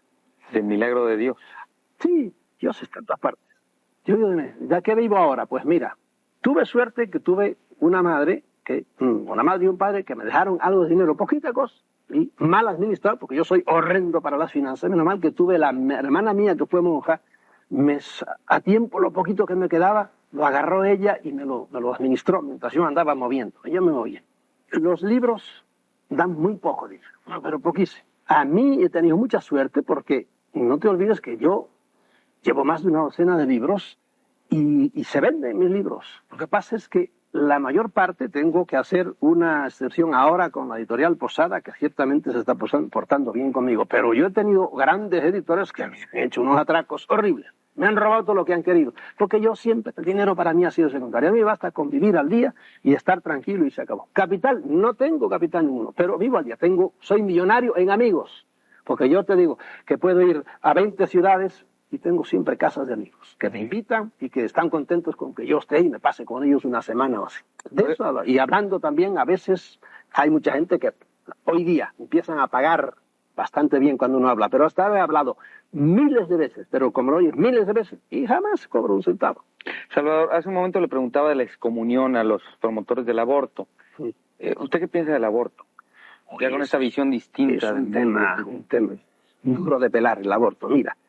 Del milagro de Dios. Sí, Dios está en todas partes. Yo digo, ¿de qué vivo ahora? Pues mira, tuve suerte que tuve una madre, que, una madre y un padre que me dejaron algo de dinero, poquita cosa, y mal administrado, porque yo soy horrendo para las finanzas. Menos mal que tuve la hermana mía que fue monja, me, a tiempo lo poquito que me quedaba, lo agarró ella y me lo, me lo administró mientras yo andaba moviendo. Ella me movía. Los libros dan muy poco dinero, pero poquísimo. A mí he tenido mucha suerte porque no te olvides que yo llevo más de una docena de libros y, y se venden mis libros. Lo que pasa es que la mayor parte tengo que hacer una excepción ahora con la editorial Posada, que ciertamente se está portando bien conmigo. Pero yo he tenido grandes editores que me han hecho unos atracos horribles. Me han robado todo lo que han querido. Porque yo siempre, el dinero para mí ha sido secundario. A mí basta con vivir al día y estar tranquilo y se acabó. Capital, no tengo capital ninguno, pero vivo al día. Tengo, soy millonario en amigos. Porque yo te digo que puedo ir a veinte ciudades y tengo siempre casas de amigos que me invitan y que están contentos con que yo esté y me pase con ellos una semana o así. De eso hablo. Y hablando también, a veces hay mucha gente que hoy día empiezan a pagar bastante bien cuando uno habla, pero hasta ahora he hablado miles de veces, pero como lo oyes miles de veces y jamás cobro un centavo. Salvador, hace un momento le preguntaba de la excomunión a los promotores del aborto. Sí. Eh, ¿Usted qué piensa del aborto? Ya con esa visión distinta. Es un tema, un tema duro de pelar el aborto. Mira,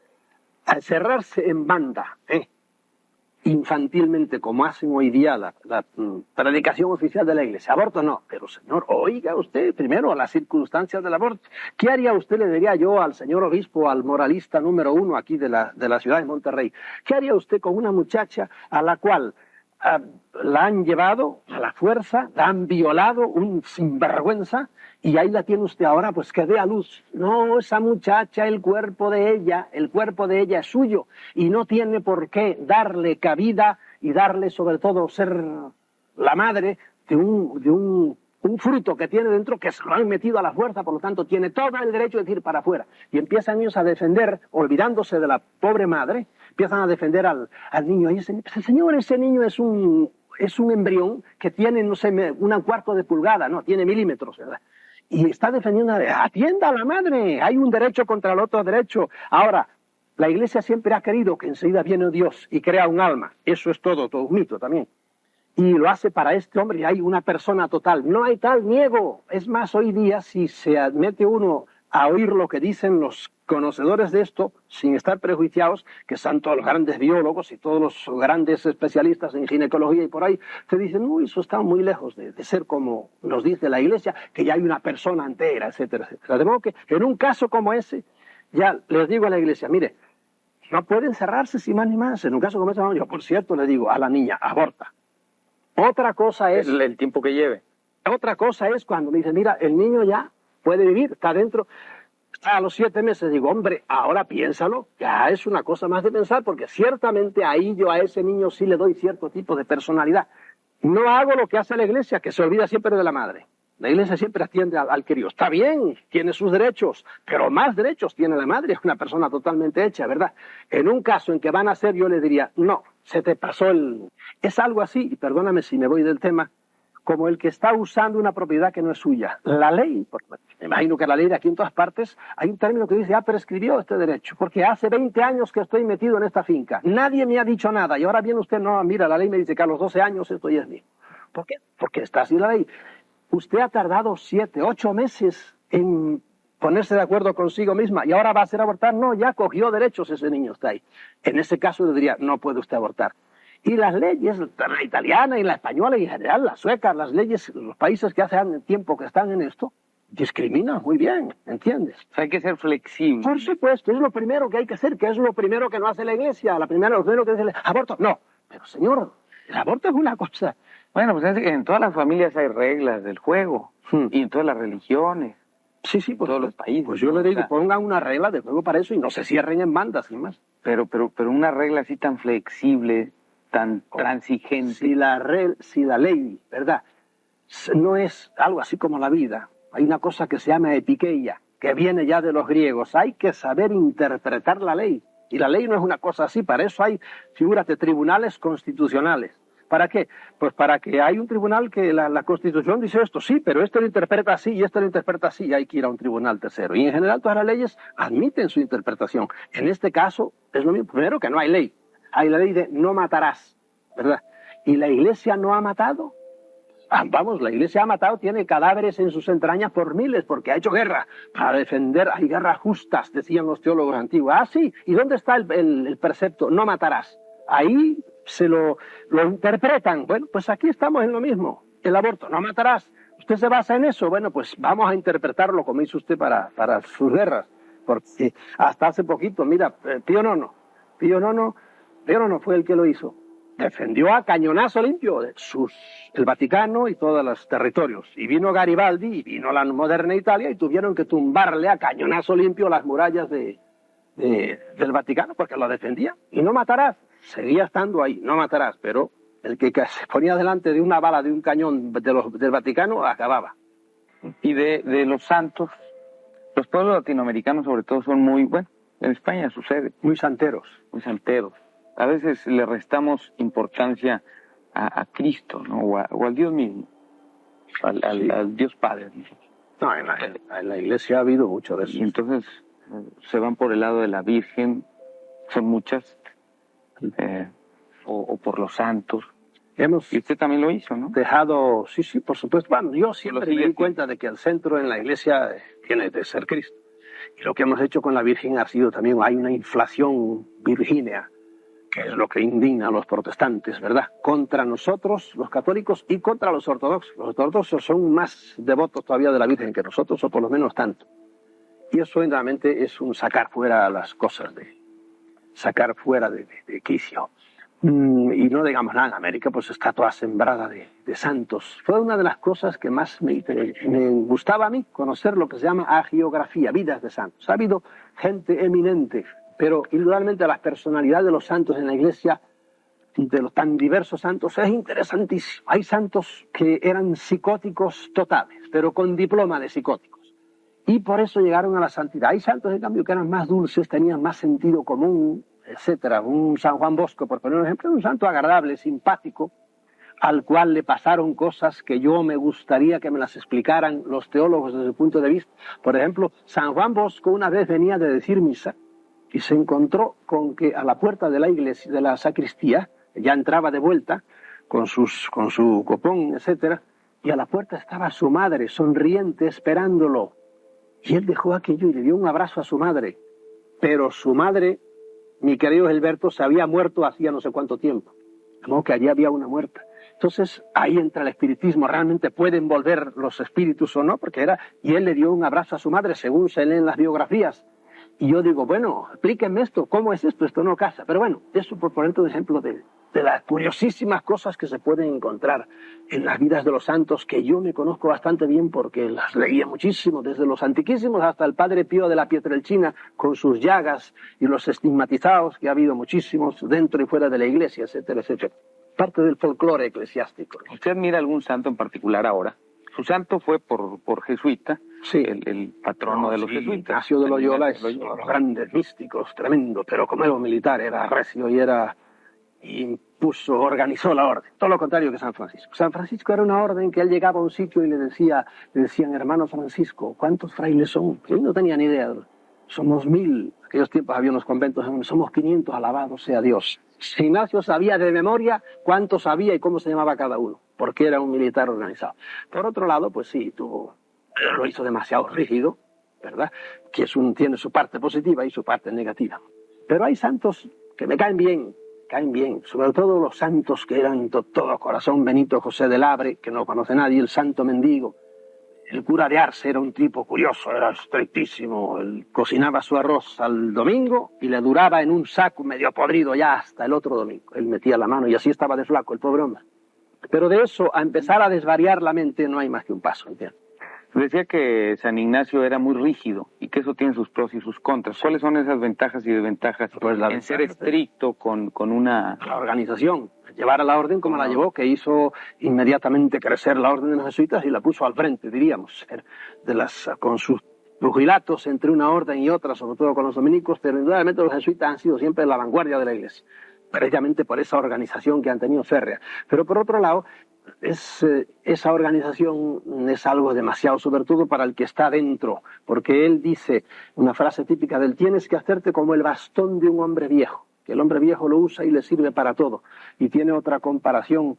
al cerrarse en banda, ¿eh? infantilmente, como hacen hoy día la, la mm, predicación oficial de la Iglesia. Aborto no, pero señor, oiga usted primero las circunstancias del aborto. ¿Qué haría usted, le diría yo al señor obispo, al moralista número uno aquí de la, de la ciudad de Monterrey? ¿Qué haría usted con una muchacha a la cual ah, la han llevado a la fuerza, la han violado, un sinvergüenza, y ahí la tiene usted ahora, pues que dé a luz? No, esa muchacha, el cuerpo de ella, el cuerpo de ella es suyo, y no tiene por qué darle cabida y darle sobre todo ser la madre de un, de un, un fruto que tiene dentro que se lo han metido a la fuerza, por lo tanto tiene todo el derecho de ir para afuera. Y empiezan ellos a defender, olvidándose de la pobre madre, empiezan a defender al, al niño. Y ese, señor, ese niño es un, es un embrión que tiene, no sé, un cuarto de pulgada, no, tiene milímetros, ¿verdad? Y está defendiendo, atienda a la madre, hay un derecho contra el otro derecho. Ahora, la Iglesia siempre ha querido que enseguida viene Dios y crea un alma. Eso es todo, todo un mito también. Y lo hace para este hombre, y hay una persona total. No hay tal niego. Es más, hoy día, si se admite uno a oír lo que dicen los conocedores de esto, sin estar prejuiciados, que son todos los grandes biólogos y todos los grandes especialistas en ginecología y por ahí, te dicen, uy, eso está muy lejos de, de ser como nos dice la Iglesia, que ya hay una persona entera, etcétera, etcétera. De modo que en un caso como ese, ya les digo a la Iglesia, mire, no pueden cerrarse sin más ni más. En un caso como ese, yo por cierto le digo a la niña, aborta. Otra cosa es... El, el tiempo que lleve. Otra cosa es cuando me dicen, mira, el niño ya puede vivir, está dentro, está a los siete meses. Digo, hombre, ahora piénsalo, ya es una cosa más de pensar, porque ciertamente ahí yo a ese niño sí le doy cierto tipo de personalidad. No hago lo que hace la Iglesia, que se olvida siempre de la madre. La Iglesia siempre atiende al, al querido. Está bien, tiene sus derechos, pero más derechos tiene la madre, es una persona totalmente hecha, ¿verdad? En un caso en que van a hacer, yo le diría, no, se te pasó el... Es algo así, y perdóname si me voy del tema, como el que está usando una propiedad que no es suya. La ley, porque me imagino que la ley de aquí en todas partes, hay un término que dice, ah, prescribió este derecho, porque hace veinte años que estoy metido en esta finca. Nadie me ha dicho nada, y ahora viene usted, no, mira, la ley me dice que a los doce años esto ya es mío. ¿Por qué? Porque está así la ley. Usted ha tardado siete, ocho meses en ponerse de acuerdo consigo misma y ahora va a hacer abortar. No, ya cogió derechos ese niño, está ahí. En ese caso le diría, no puede usted abortar. Y las leyes, la italiana y la española y en general, la sueca, las leyes, los países que hace tiempo que están en esto, discriminan muy bien, ¿entiendes? O sea, hay que ser flexible. Por supuesto, es lo primero que hay que hacer, que es lo primero que no hace la Iglesia. La primera, lo primero que dice el aborto, no. Pero señor, el aborto es una cosa. Bueno, pues es que en todas las familias hay reglas del juego, Hmm. y en todas las religiones, Sí, sí, en pues, todos los países. pues yo ¿no? le digo, O sea, pongan una regla de juego para eso y no se cierren en bandas, sin más. pero, pero, pero una regla así tan flexible, tan Oh, transigente. Si la, re- si la ley, ¿verdad?, no es algo así como la vida. Hay una cosa que se llama etiqueia, que viene ya de los griegos. Hay que saber interpretar la ley. Y la ley no es una cosa así. Para eso hay figuras de tribunales constitucionales. ¿Para qué? Pues para que hay un tribunal que la, la Constitución dice esto, sí, pero esto lo interpreta así y esto lo interpreta así, y hay que ir a un tribunal tercero. Y en general todas las leyes admiten su interpretación. En este caso es lo mismo. Primero que no hay ley. Hay la ley de no matarás, ¿verdad? Y la Iglesia no ha matado. Ah, vamos, la Iglesia ha matado, tiene cadáveres en sus entrañas por miles, porque ha hecho guerra para defender, hay guerras justas, decían los teólogos antiguos. Ah, sí, ¿y dónde está el, el, el precepto? No matarás. Ahí se lo, lo interpretan. Bueno, pues aquí estamos en lo mismo. El aborto, no matarás. ¿Usted se basa en eso? Bueno, pues vamos a interpretarlo como hizo usted para, para sus guerras. Porque hasta hace poquito, mira, Pío Nono, Pío Nono, Pío Nono fue el que lo hizo. Defendió a cañonazo limpio sus, el Vaticano y todos los territorios. Y vino Garibaldi y vino la moderna Italia y tuvieron que tumbarle a cañonazo limpio las murallas de, de, del Vaticano porque lo defendía. Y no matarás. Seguía estando ahí, no matarás. Pero el que se ponía delante de una bala de un cañón de los, del Vaticano acababa. Y de, de los santos, los pueblos latinoamericanos sobre todo son muy, bueno, en España sucede, Muy santeros. muy santeros. A veces le restamos importancia a, a Cristo, ¿no? O, a, o al Dios mismo, al, al, Sí. al Dios Padre, ¿no? No, en la, en la Iglesia ha habido mucho de eso. Y entonces eh, se van por el lado de la Virgen, son muchas, eh, o, o por los santos. Hemos Y usted también lo hizo, ¿no? dejado, sí, sí, por supuesto. Bueno, yo siempre sigue me di así. cuenta de que el centro en la Iglesia eh, tiene de ser Cristo. Y lo que hemos hecho con la Virgen ha sido también, hay una inflación virgínea, que es lo que indigna a los protestantes, ¿verdad? Contra nosotros, los católicos, y contra los ortodoxos. Los ortodoxos son más devotos todavía de la Virgen que nosotros, o por lo menos tanto. Y eso realmente es un sacar fuera las cosas, de sacar fuera de, de, de quicio. Mm, y no digamos nada, en América pues está toda sembrada de, de santos. Fue una de las cosas que más me, me gustaba a mí, conocer lo que se llama agiografía, vidas de santos. Ha habido gente eminente, pero indudablemente las personalidades de los santos en la Iglesia, de los tan diversos santos, es interesantísimo. Hay santos que eran psicóticos totales, pero con diploma de psicóticos. Y por eso llegaron a la santidad. Hay santos, en cambio, que eran más dulces, tenían más sentido común, etcétera. Un San Juan Bosco, por poner un ejemplo, un santo agradable, simpático, al cual le pasaron cosas que yo me gustaría que me las explicaran los teólogos desde su punto de vista. Por ejemplo, San Juan Bosco una vez venía de decir misa y se encontró con que a la puerta de la iglesia, de la sacristía, ya entraba de vuelta con, sus, con su copón, etcétera, y a la puerta estaba su madre, sonriente, esperándolo. Y él dejó aquello y le dio un abrazo a su madre. Pero su madre, mi querido Gilberto, se había muerto hacía no sé cuánto tiempo. De modo que allí había una muerta. Entonces, ahí entra el espiritismo. ¿Realmente pueden volver los espíritus o no? Porque era... Y él le dio un abrazo a su madre, según se leen las biografías. Y yo digo, bueno, explíquenme esto. ¿Cómo es esto? Esto no casa. Pero bueno, eso por poner un ejemplo de, de las curiosísimas cosas que se pueden encontrar en las vidas de los santos, que yo me conozco bastante bien porque las leía muchísimo, desde los antiquísimos hasta el Padre Pío de la Pietrelcina, con sus llagas y los estigmatizados, que ha habido muchísimos dentro y fuera de la iglesia, etcétera, etcétera. Parte del folclore eclesiástico. ¿Usted admira algún santo en particular ahora? Su santo fue por, por jesuita, Sí. el, el patrono No, de los sí, jesuitas. Ignacio de Loyola es Ignacio de uno de Loyola. los grandes místicos, tremendo, pero como era un militar, era recio y era... impuso, organizó la orden. Todo lo contrario que San Francisco. San Francisco era una orden que él llegaba a un sitio y le decía, le decían, hermano Francisco, ¿cuántos frailes son? Él no tenía ni idea. Somos mil. En aquellos tiempos había unos conventos, somos quinientos, alabado sea Dios. Ignacio sabía de memoria cuánto sabía y cómo se llamaba cada uno, porque era un militar organizado. Por otro lado, pues sí, tuvo, lo hizo demasiado rígido, ¿verdad? Que es un, tiene su parte positiva y su parte negativa. Pero hay santos que me caen bien, caen bien, sobre todo los santos que eran to todo corazón, Benito José del Abre, que no conoce nadie, el santo mendigo. El cura de Arce era un tipo curioso, era estrictísimo. Él cocinaba su arroz al domingo y le duraba en un saco medio podrido ya hasta el otro domingo. Él metía la mano y así estaba de flaco el pobre hombre. Pero de eso a empezar a desvariar la mente no hay más que un paso, ¿entiendes? Decía que San Ignacio era muy rígido y que eso tiene sus pros y sus contras. ¿Cuáles son esas ventajas y desventajas pues la en ser estricto con, con una... La organización, llevar a la orden como la llevó, que hizo inmediatamente crecer la orden de los jesuitas y la puso al frente, diríamos, de las, con sus pugilatos entre una orden y otra, sobre todo con los dominicos, pero indudablemente los jesuitas han sido siempre la vanguardia de la Iglesia, precisamente por esa organización que han tenido férrea. Pero por otro lado, Es, eh, esa organización es algo demasiado, sobre todo para el que está dentro, porque él dice una frase típica del tienes que hacerte como el bastón de un hombre viejo, que el hombre viejo lo usa y le sirve para todo, y tiene otra comparación,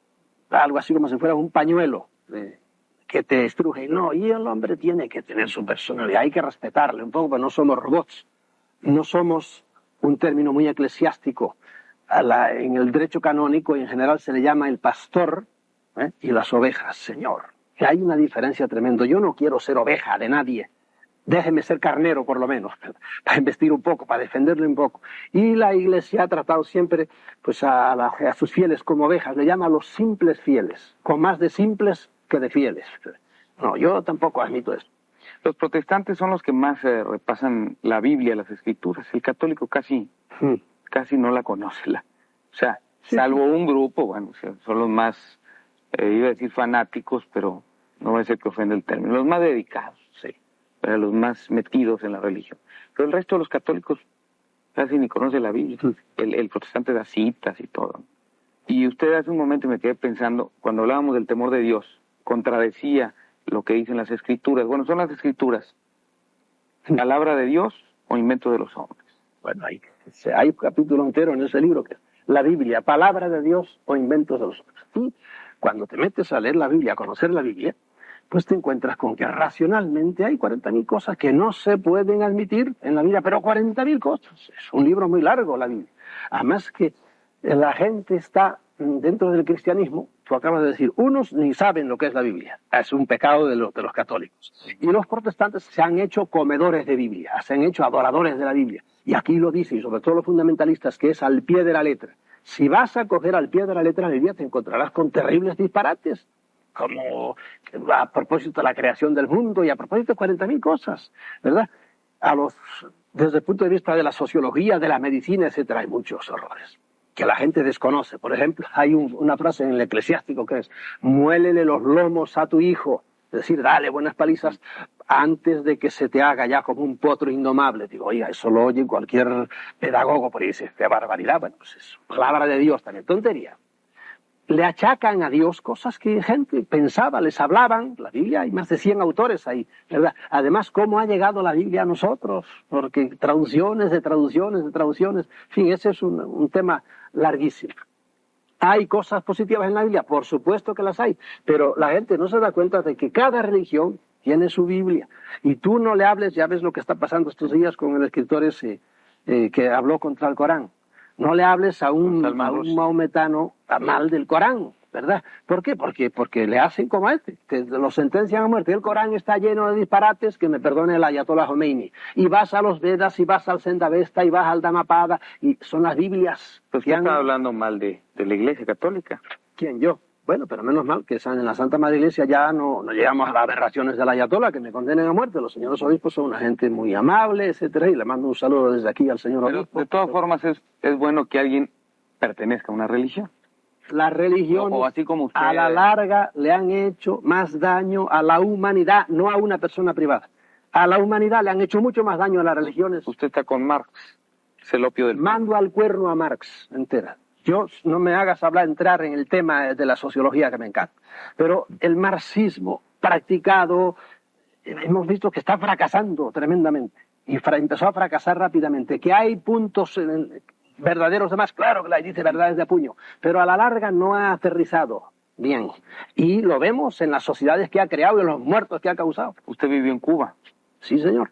algo así como si fuera un pañuelo eh, que te estruje. No, y el hombre tiene que tener su personalidad, hay que respetarle un poco, pero no somos robots, no somos un término muy eclesiástico. A la, en el derecho canónico y en general se le llama el pastor ¿eh? y las ovejas, señor. Que hay una diferencia tremenda. Yo no quiero ser oveja de nadie. Déjeme ser carnero, por lo menos, para investir un poco, para defenderle un poco. Y la Iglesia ha tratado siempre pues, a, la, a sus fieles como ovejas. Le llama a los simples fieles, con más de simples que de fieles. No, yo tampoco admito eso. Los protestantes son los que más eh, repasan la Biblia, las Escrituras. El católico casi... Hmm. casi no la conoce, la, o sea, sí, salvo sí. un grupo, bueno, o sea, son los más, eh, iba a decir fanáticos, pero no va a ser que ofenda el término, los más dedicados, sí, pero los más metidos en la religión. Pero el resto de los católicos casi ni conoce la Biblia, sí. el, el protestante da citas y todo. Y usted hace un momento me quedé pensando, cuando hablábamos del temor de Dios, contradecía lo que dicen las Escrituras. Bueno, son las Escrituras, palabra de Dios o invento de los hombres. Bueno, hay, hay un capítulo entero en ese libro que es la Biblia, palabra de Dios o inventos de los hombres. Y cuando te metes a leer la Biblia, a conocer la Biblia, pues te encuentras con que racionalmente hay cuarenta mil cosas que no se pueden admitir en la Biblia, pero cuarenta mil cosas. Es un libro muy largo la Biblia. Además que la gente está dentro del cristianismo, tú acabas de decir, unos ni saben lo que es la Biblia, es un pecado de los, de los católicos. Y los protestantes se han hecho comedores de Biblia, se han hecho adoradores de la Biblia. Y aquí lo dice, y sobre todo los fundamentalistas, que es al pie de la letra. Si vas a coger al pie de la letra la Biblia, te encontrarás con terribles disparates, como a propósito de la creación del mundo y a propósito de cuarenta mil cosas, ¿verdad? A los, desde el punto de vista de la sociología, de la medicina, etcétera, hay muchos horrores que la gente desconoce. Por ejemplo, hay un, una frase en el Eclesiástico que es, muélele los lomos a tu hijo, es decir, dale buenas palizas antes de que se te haga ya como un potro indomable. Digo, oiga, eso lo oye cualquier pedagogo, por ahí dice, qué barbaridad. Bueno, pues es palabra de Dios también, tontería. Le achacan a Dios cosas que gente pensaba, les hablaban. La Biblia, hay más de cien autores ahí, ¿verdad? Además, ¿cómo ha llegado la Biblia a nosotros? Porque traducciones de traducciones de traducciones, en fin, ese es un, un tema larguísimo. ¿Hay cosas positivas en la Biblia? Por supuesto que las hay, pero la gente no se da cuenta de que cada religión tiene su Biblia. Y tú no le hables, ya ves lo que está pasando estos días con el escritor ese eh, que habló contra el Corán. No le hables a un, a un maometano a mal del Corán, ¿verdad? ¿Por qué? Porque, porque le hacen como a este, te lo sentencian a muerte. El Corán está lleno de disparates, que me perdone el Ayatollah Khomeini. Y vas a los Vedas, y vas al Sendavesta, y vas al Dhammapada, y son las Biblias. Pues ¿quién está hablando mal de, de la Iglesia Católica? ¿Quién? Yo. Bueno, pero menos mal que en la Santa Madre Iglesia ya no, no llegamos a las aberraciones del Ayatollah, que me condenen a muerte. Los señores obispos son una gente muy amable, etcétera, y le mando un saludo desde aquí al señor pero, obispo. De todas formas, es, es bueno que alguien pertenezca a una religión. Las religiones, o, o así como usted... a la larga, le han hecho más daño a la humanidad, no a una persona privada. A la humanidad le han hecho mucho más daño a las religiones. Usted está con Marx, es el opio del... Mando al cuerno a Marx, entera. Yo, no me hagas hablar, entrar en el tema de la sociología que me encanta. Pero el marxismo practicado, hemos visto que está fracasando tremendamente. Y fra empezó a fracasar rápidamente. Que hay puntos en, verdaderos demás, claro que la dice verdades de puño. Pero a la larga no ha aterrizado bien. Y lo vemos en las sociedades que ha creado y en los muertos que ha causado. ¿Usted vivió en Cuba? Sí, señor.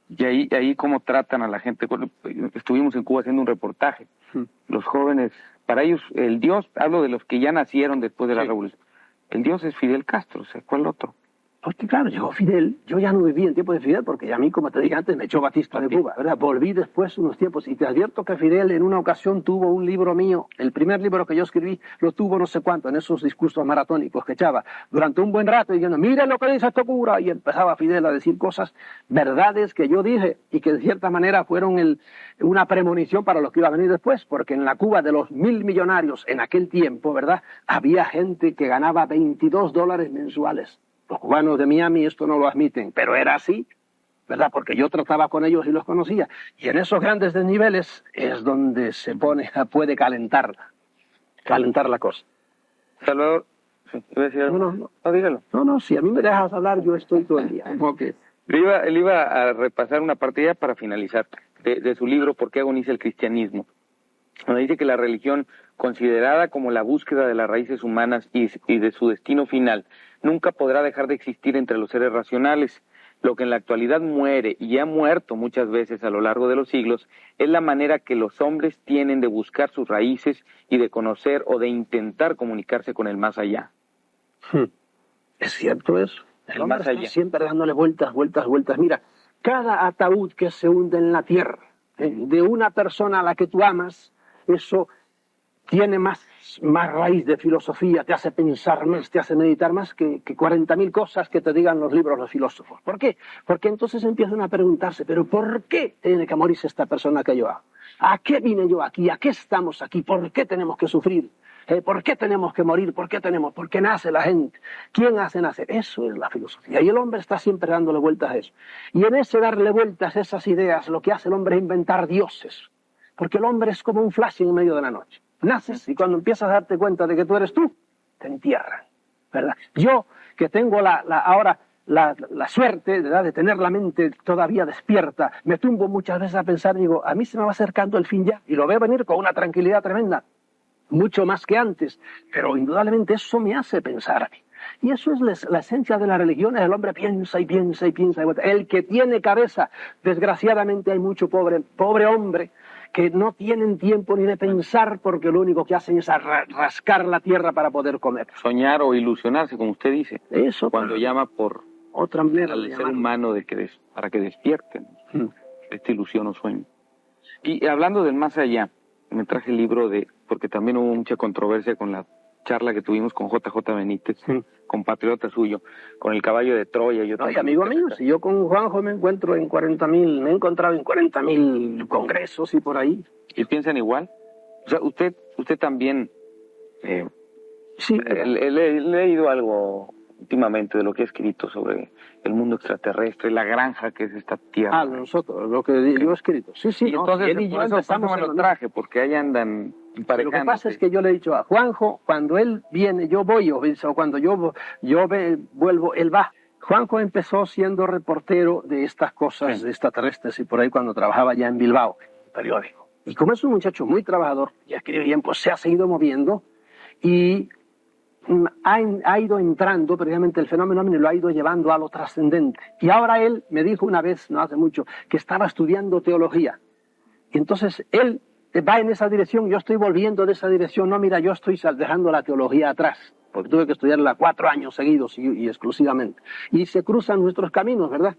Y ahí, ahí cómo tratan a la gente. Bueno, estuvimos en Cuba haciendo un reportaje. Sí. Los jóvenes, para ellos, el Dios, hablo de los que ya nacieron después de la sí. revolución. El Dios es Fidel Castro, o sea, ¿cuál otro? Porque claro, llegó Fidel, yo ya no viví en tiempo de Fidel, porque a mí, como te dije antes, me echó Batista de Cuba, ¿verdad? Volví después unos tiempos, y te advierto que Fidel en una ocasión tuvo un libro mío, el primer libro que yo escribí, lo tuvo no sé cuánto, en esos discursos maratónicos que echaba, durante un buen rato, diciendo, miren lo que dice este cura, y empezaba Fidel a decir cosas, verdades que yo dije, y que de cierta manera fueron el, una premonición para los que iba a venir después, porque en la Cuba de los mil millonarios en aquel tiempo, ¿verdad? Había gente que ganaba veintidós dólares mensuales. Los cubanos de Miami esto no lo admiten, pero era así, ¿verdad? Porque yo trataba con ellos y los conocía. Y en esos grandes desniveles es donde se pone, puede calentar, calentar la cosa. Salvador, sí, iba a decir algo. No, no, no. No, dígalo. No, no, si a mí me dejas hablar, yo estoy todo el día. Okay. Le iba, él iba a repasar una parte ya para finalizar de, de su libro ¿Por qué agoniza el cristianismo? Donde dice que la religión, considerada como la búsqueda de las raíces humanas y, y de su destino final, nunca podrá dejar de existir entre los seres racionales. Lo que en la actualidad muere y ha muerto muchas veces a lo largo de los siglos es la manera que los hombres tienen de buscar sus raíces y de conocer o de intentar comunicarse con el más allá. Hmm. ¿Es cierto eso? El, el hombre más allá. Está siempre dándole vueltas, vueltas, vueltas. Mira, cada ataúd que se hunde en la tierra, ¿eh? de una persona a la que tú amas, eso tiene más, más raíz de filosofía, te hace pensar más, te hace meditar más que, que cuarenta mil cosas que te digan los libros los filósofos. ¿Por qué? Porque entonces empiezan a preguntarse, ¿pero por qué tiene que morirse esta persona que yo amo? ¿A qué vine yo aquí? ¿A qué estamos aquí? ¿Por qué tenemos que sufrir? ¿Eh? ¿Por qué tenemos que morir? ¿Por qué tenemos? ¿Por qué nace la gente? ¿Quién hace nacer? Eso es la filosofía. Y el hombre está siempre dándole vueltas a eso. Y en ese darle vueltas a esas ideas, lo que hace el hombre es inventar dioses. Porque el hombre es como un flash en medio de la noche. Naces y cuando empiezas a darte cuenta de que tú eres tú, te entierran, ¿verdad? Yo, que tengo la, la, ahora la, la suerte, ¿verdad?, de tener la mente todavía despierta, me tumbo muchas veces a pensar, digo, a mí se me va acercando el fin ya, y lo veo venir con una tranquilidad tremenda, mucho más que antes, pero indudablemente eso me hace pensar a mí. Y eso es la, la esencia de la religión, el hombre piensa y piensa y piensa. El que tiene cabeza, desgraciadamente hay mucho pobre, pobre hombre, que no tienen tiempo ni de pensar porque lo único que hacen es rascar la tierra para poder comer. Soñar o ilusionarse, como usted dice. Eso. Cuando para... llama por otra manera al de ser llamarlo. humano de que des, para que despierten hmm. esta ilusión o sueño. Y hablando del más allá, me traje el libro de, porque también hubo mucha controversia con la charla que tuvimos con J J Benítez, sí. compatriota suyo, con el caballo de Troya. Yo no, y amigo mío, si yo con Juanjo me encuentro en cuarenta mil, me he encontrado en cuarenta mil congresos y por ahí. ¿Y piensan igual? O sea, usted usted también... Eh, sí. He eh, leído algo últimamente de lo que ha escrito sobre el mundo extraterrestre, la granja que es esta tierra. Ah, nosotros, lo que yo he escrito. Sí, sí. Y no, entonces, él y yo empezamos me lo traje, porque ahí andan Lo que pasa es que yo le he dicho a Juanjo, cuando él viene, yo voy, o cuando yo, yo ve, vuelvo, él va. Juanjo empezó siendo reportero de estas cosas, sí. de extraterrestres, y por ahí cuando trabajaba ya en Bilbao, periódico. Y como es un muchacho muy trabajador, y escribe bien, pues se ha seguido moviendo, y ha, ha ido entrando, precisamente el fenómeno ovni lo ha ido llevando a lo trascendente. Y ahora él me dijo una vez, no hace mucho, que estaba estudiando teología. Y entonces él va en esa dirección, yo estoy volviendo de esa dirección. No, mira, yo estoy dejando la teología atrás, porque tuve que estudiarla cuatro años seguidos y, y exclusivamente. Y se cruzan nuestros caminos, ¿verdad?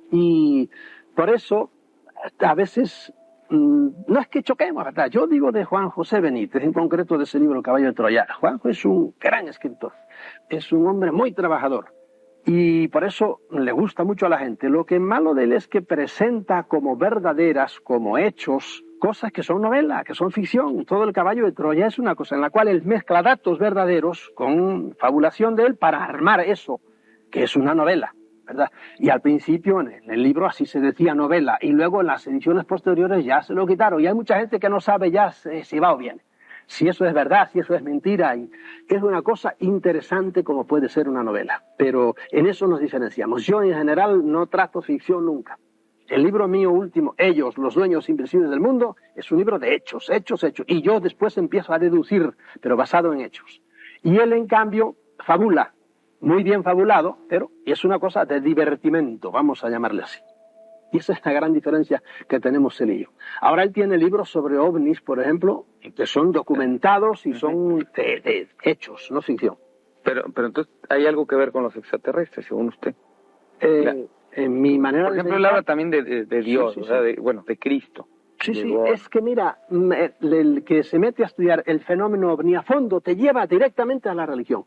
Y por eso, a veces, mmm, no es que choquemos, ¿verdad? Yo digo de Juan José Benítez, en concreto de ese libro, El caballo de Troya. Juanjo es un gran escritor, es un hombre muy trabajador. Y por eso le gusta mucho a la gente. Lo que es malo de él es que presenta como verdaderas, como hechos, cosas que son novela, que son ficción. Todo El caballo de Troya es una cosa en la cual él mezcla datos verdaderos con fabulación de él para armar eso, que es una novela, ¿verdad? Y al principio en el libro así se decía novela, y luego en las ediciones posteriores ya se lo quitaron. Y hay mucha gente que no sabe ya si va o viene, si eso es verdad, si eso es mentira. Y es una cosa interesante como puede ser una novela. Pero en eso nos diferenciamos. Yo en general no trato ficción nunca. El libro mío último, Ellos, los dueños invisibles del mundo, es un libro de hechos, hechos, hechos. Y yo después empiezo a deducir, pero basado en hechos. Y él, en cambio, fabula, muy bien fabulado, pero es una cosa de divertimento, vamos a llamarle así. Y esa es la gran diferencia que tenemos él y yo. Ahora él tiene libros sobre ovnis, por ejemplo, que son documentados y son de, de hechos, no ficción. Pero, pero entonces hay algo que ver con los extraterrestres, según usted. Eh, La, en mi manera por de ejemplo, él habla también de, de, de Dios, sí, sí, ¿verdad? Sí. De, bueno, de Cristo. Sí, sí, es que mira, el, el que se mete a estudiar el fenómeno ovni a fondo te lleva directamente a la religión.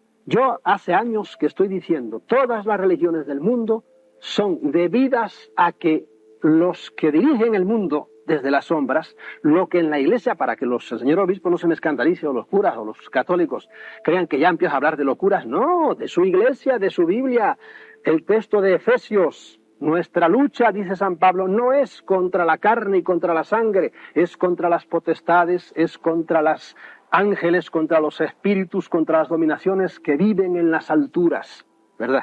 Yo hace años que estoy diciendo, todas las religiones del mundo son debidas a que los que dirigen el mundo desde las sombras, lo que en la iglesia, para que los el señor obispo no se me escandalice, o los curas o los católicos crean que ya empiezo a hablar de locuras, no, de su iglesia, de su Biblia, el texto de Efesios. Nuestra lucha, dice San Pablo, no es contra la carne y contra la sangre, es contra las potestades, es contra los ángeles, contra los espíritus, contra las dominaciones que viven en las alturas, ¿verdad?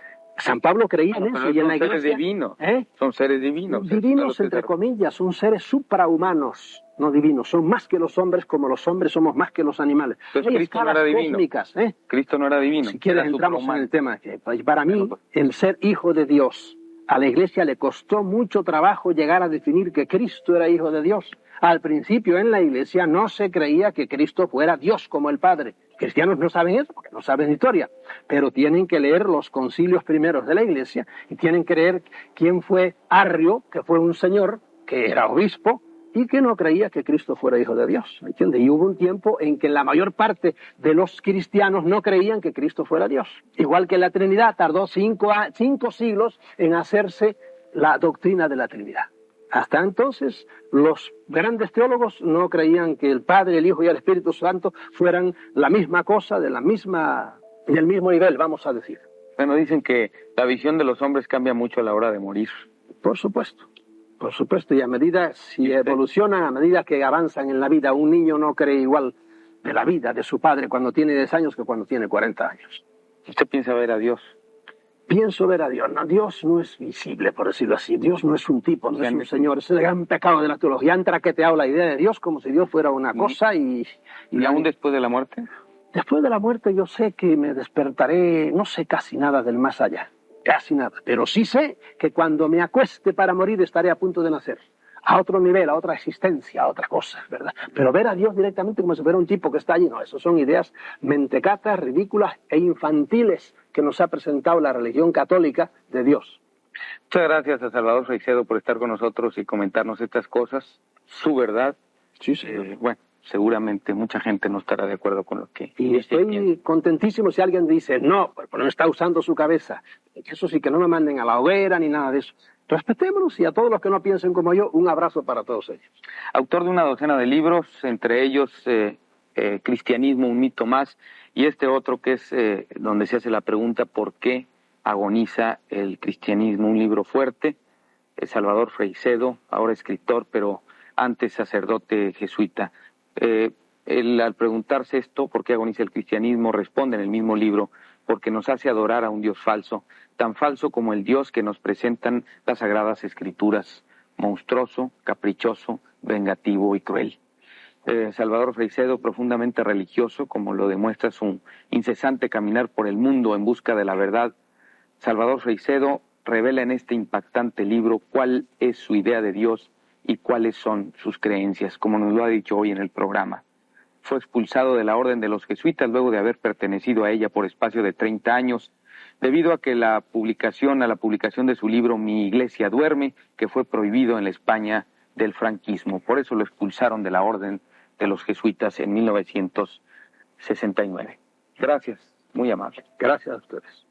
San Pablo creía en eso y en la iglesia. Son seres divinos. ¿Eh? Son seres divinos. Divinos, entre comillas, son seres suprahumanos, no divinos. Son más que los hombres, como los hombres somos más que los animales. Entonces, Hay Cristo no era divino. Cósmicas, ¿eh? Cristo no era divino. Si quieres, entramos en el tema. Para mí, el ser hijo de Dios, a la iglesia le costó mucho trabajo llegar a definir que Cristo era hijo de Dios. Al principio en la iglesia no se creía que Cristo fuera Dios como el Padre. Cristianos no saben eso porque no saben historia, pero tienen que leer los concilios primeros de la iglesia y tienen que leer quién fue Arrio, que fue un señor que era obispo y que no creía que Cristo fuera hijo de Dios, ¿entiendes? Y hubo un tiempo en que la mayor parte de los cristianos no creían que Cristo fuera Dios. Igual que la Trinidad tardó cinco, cinco siglos en hacerse la doctrina de la Trinidad. Hasta entonces, los grandes teólogos no creían que el Padre, el Hijo y el Espíritu Santo fueran la misma cosa, de la misma, del mismo nivel, vamos a decir. Bueno, dicen que la visión de los hombres cambia mucho a la hora de morir. Por supuesto, por supuesto, y a medida, si evolucionan, a medida que avanzan en la vida, un niño no cree igual de la vida de su padre cuando tiene diez años que cuando tiene cuarenta años. ¿Usted piensa ver a Dios? Pienso ver a Dios. No, Dios no es visible, por decirlo así. Dios no es un tipo, no es un señor. Es el gran pecado de la teología. Han traqueteado la idea de Dios como si Dios fuera una cosa y... ¿Y, ¿Y aún después de la muerte? Después de la muerte yo sé que me despertaré, no sé casi nada del más allá. Casi nada. Pero sí sé que cuando me acueste para morir estaré a punto de nacer. A otro nivel, a otra existencia, a otra cosa, ¿verdad? Pero ver a Dios directamente como si fuera un tipo que está allí, no, eso son ideas mentecatas, ridículas e infantiles que nos ha presentado la religión católica de Dios. Muchas gracias a Salvador Freixedo por estar con nosotros y comentarnos estas cosas, su verdad. Sí, señor. Eh, bueno, seguramente mucha gente no estará de acuerdo con lo que... Y estoy piensa. contentísimo si alguien dice, no, pues no está usando su cabeza. Eso sí, que no me manden a la hoguera ni nada de eso. Respetémonos y a todos los que no piensen como yo, un abrazo para todos ellos. Autor de una docena de libros, entre ellos eh, eh, Cristianismo, un mito más, y este otro que es eh, donde se hace la pregunta ¿por qué agoniza el cristianismo? Un libro fuerte, eh, Salvador Freixedo, ahora escritor, pero antes sacerdote jesuita. Eh, él, al preguntarse esto, ¿por qué agoniza el cristianismo?, responde en el mismo libro, porque nos hace adorar a un Dios falso, tan falso como el Dios que nos presentan las Sagradas Escrituras, monstruoso, caprichoso, vengativo y cruel. Eh, Salvador Freixedo, profundamente religioso, como lo demuestra su incesante caminar por el mundo en busca de la verdad. Salvador Freixedo revela en este impactante libro cuál es su idea de Dios y cuáles son sus creencias, como nos lo ha dicho hoy en el programa. Fue expulsado de la Orden de los Jesuitas luego de haber pertenecido a ella por espacio de treinta años, debido a que la publicación, a la publicación de su libro Mi Iglesia Duerme, que fue prohibido en la España del franquismo. Por eso lo expulsaron de la Orden de los Jesuitas en mil novecientos sesenta y nueve. Gracias, muy amable. Gracias a ustedes.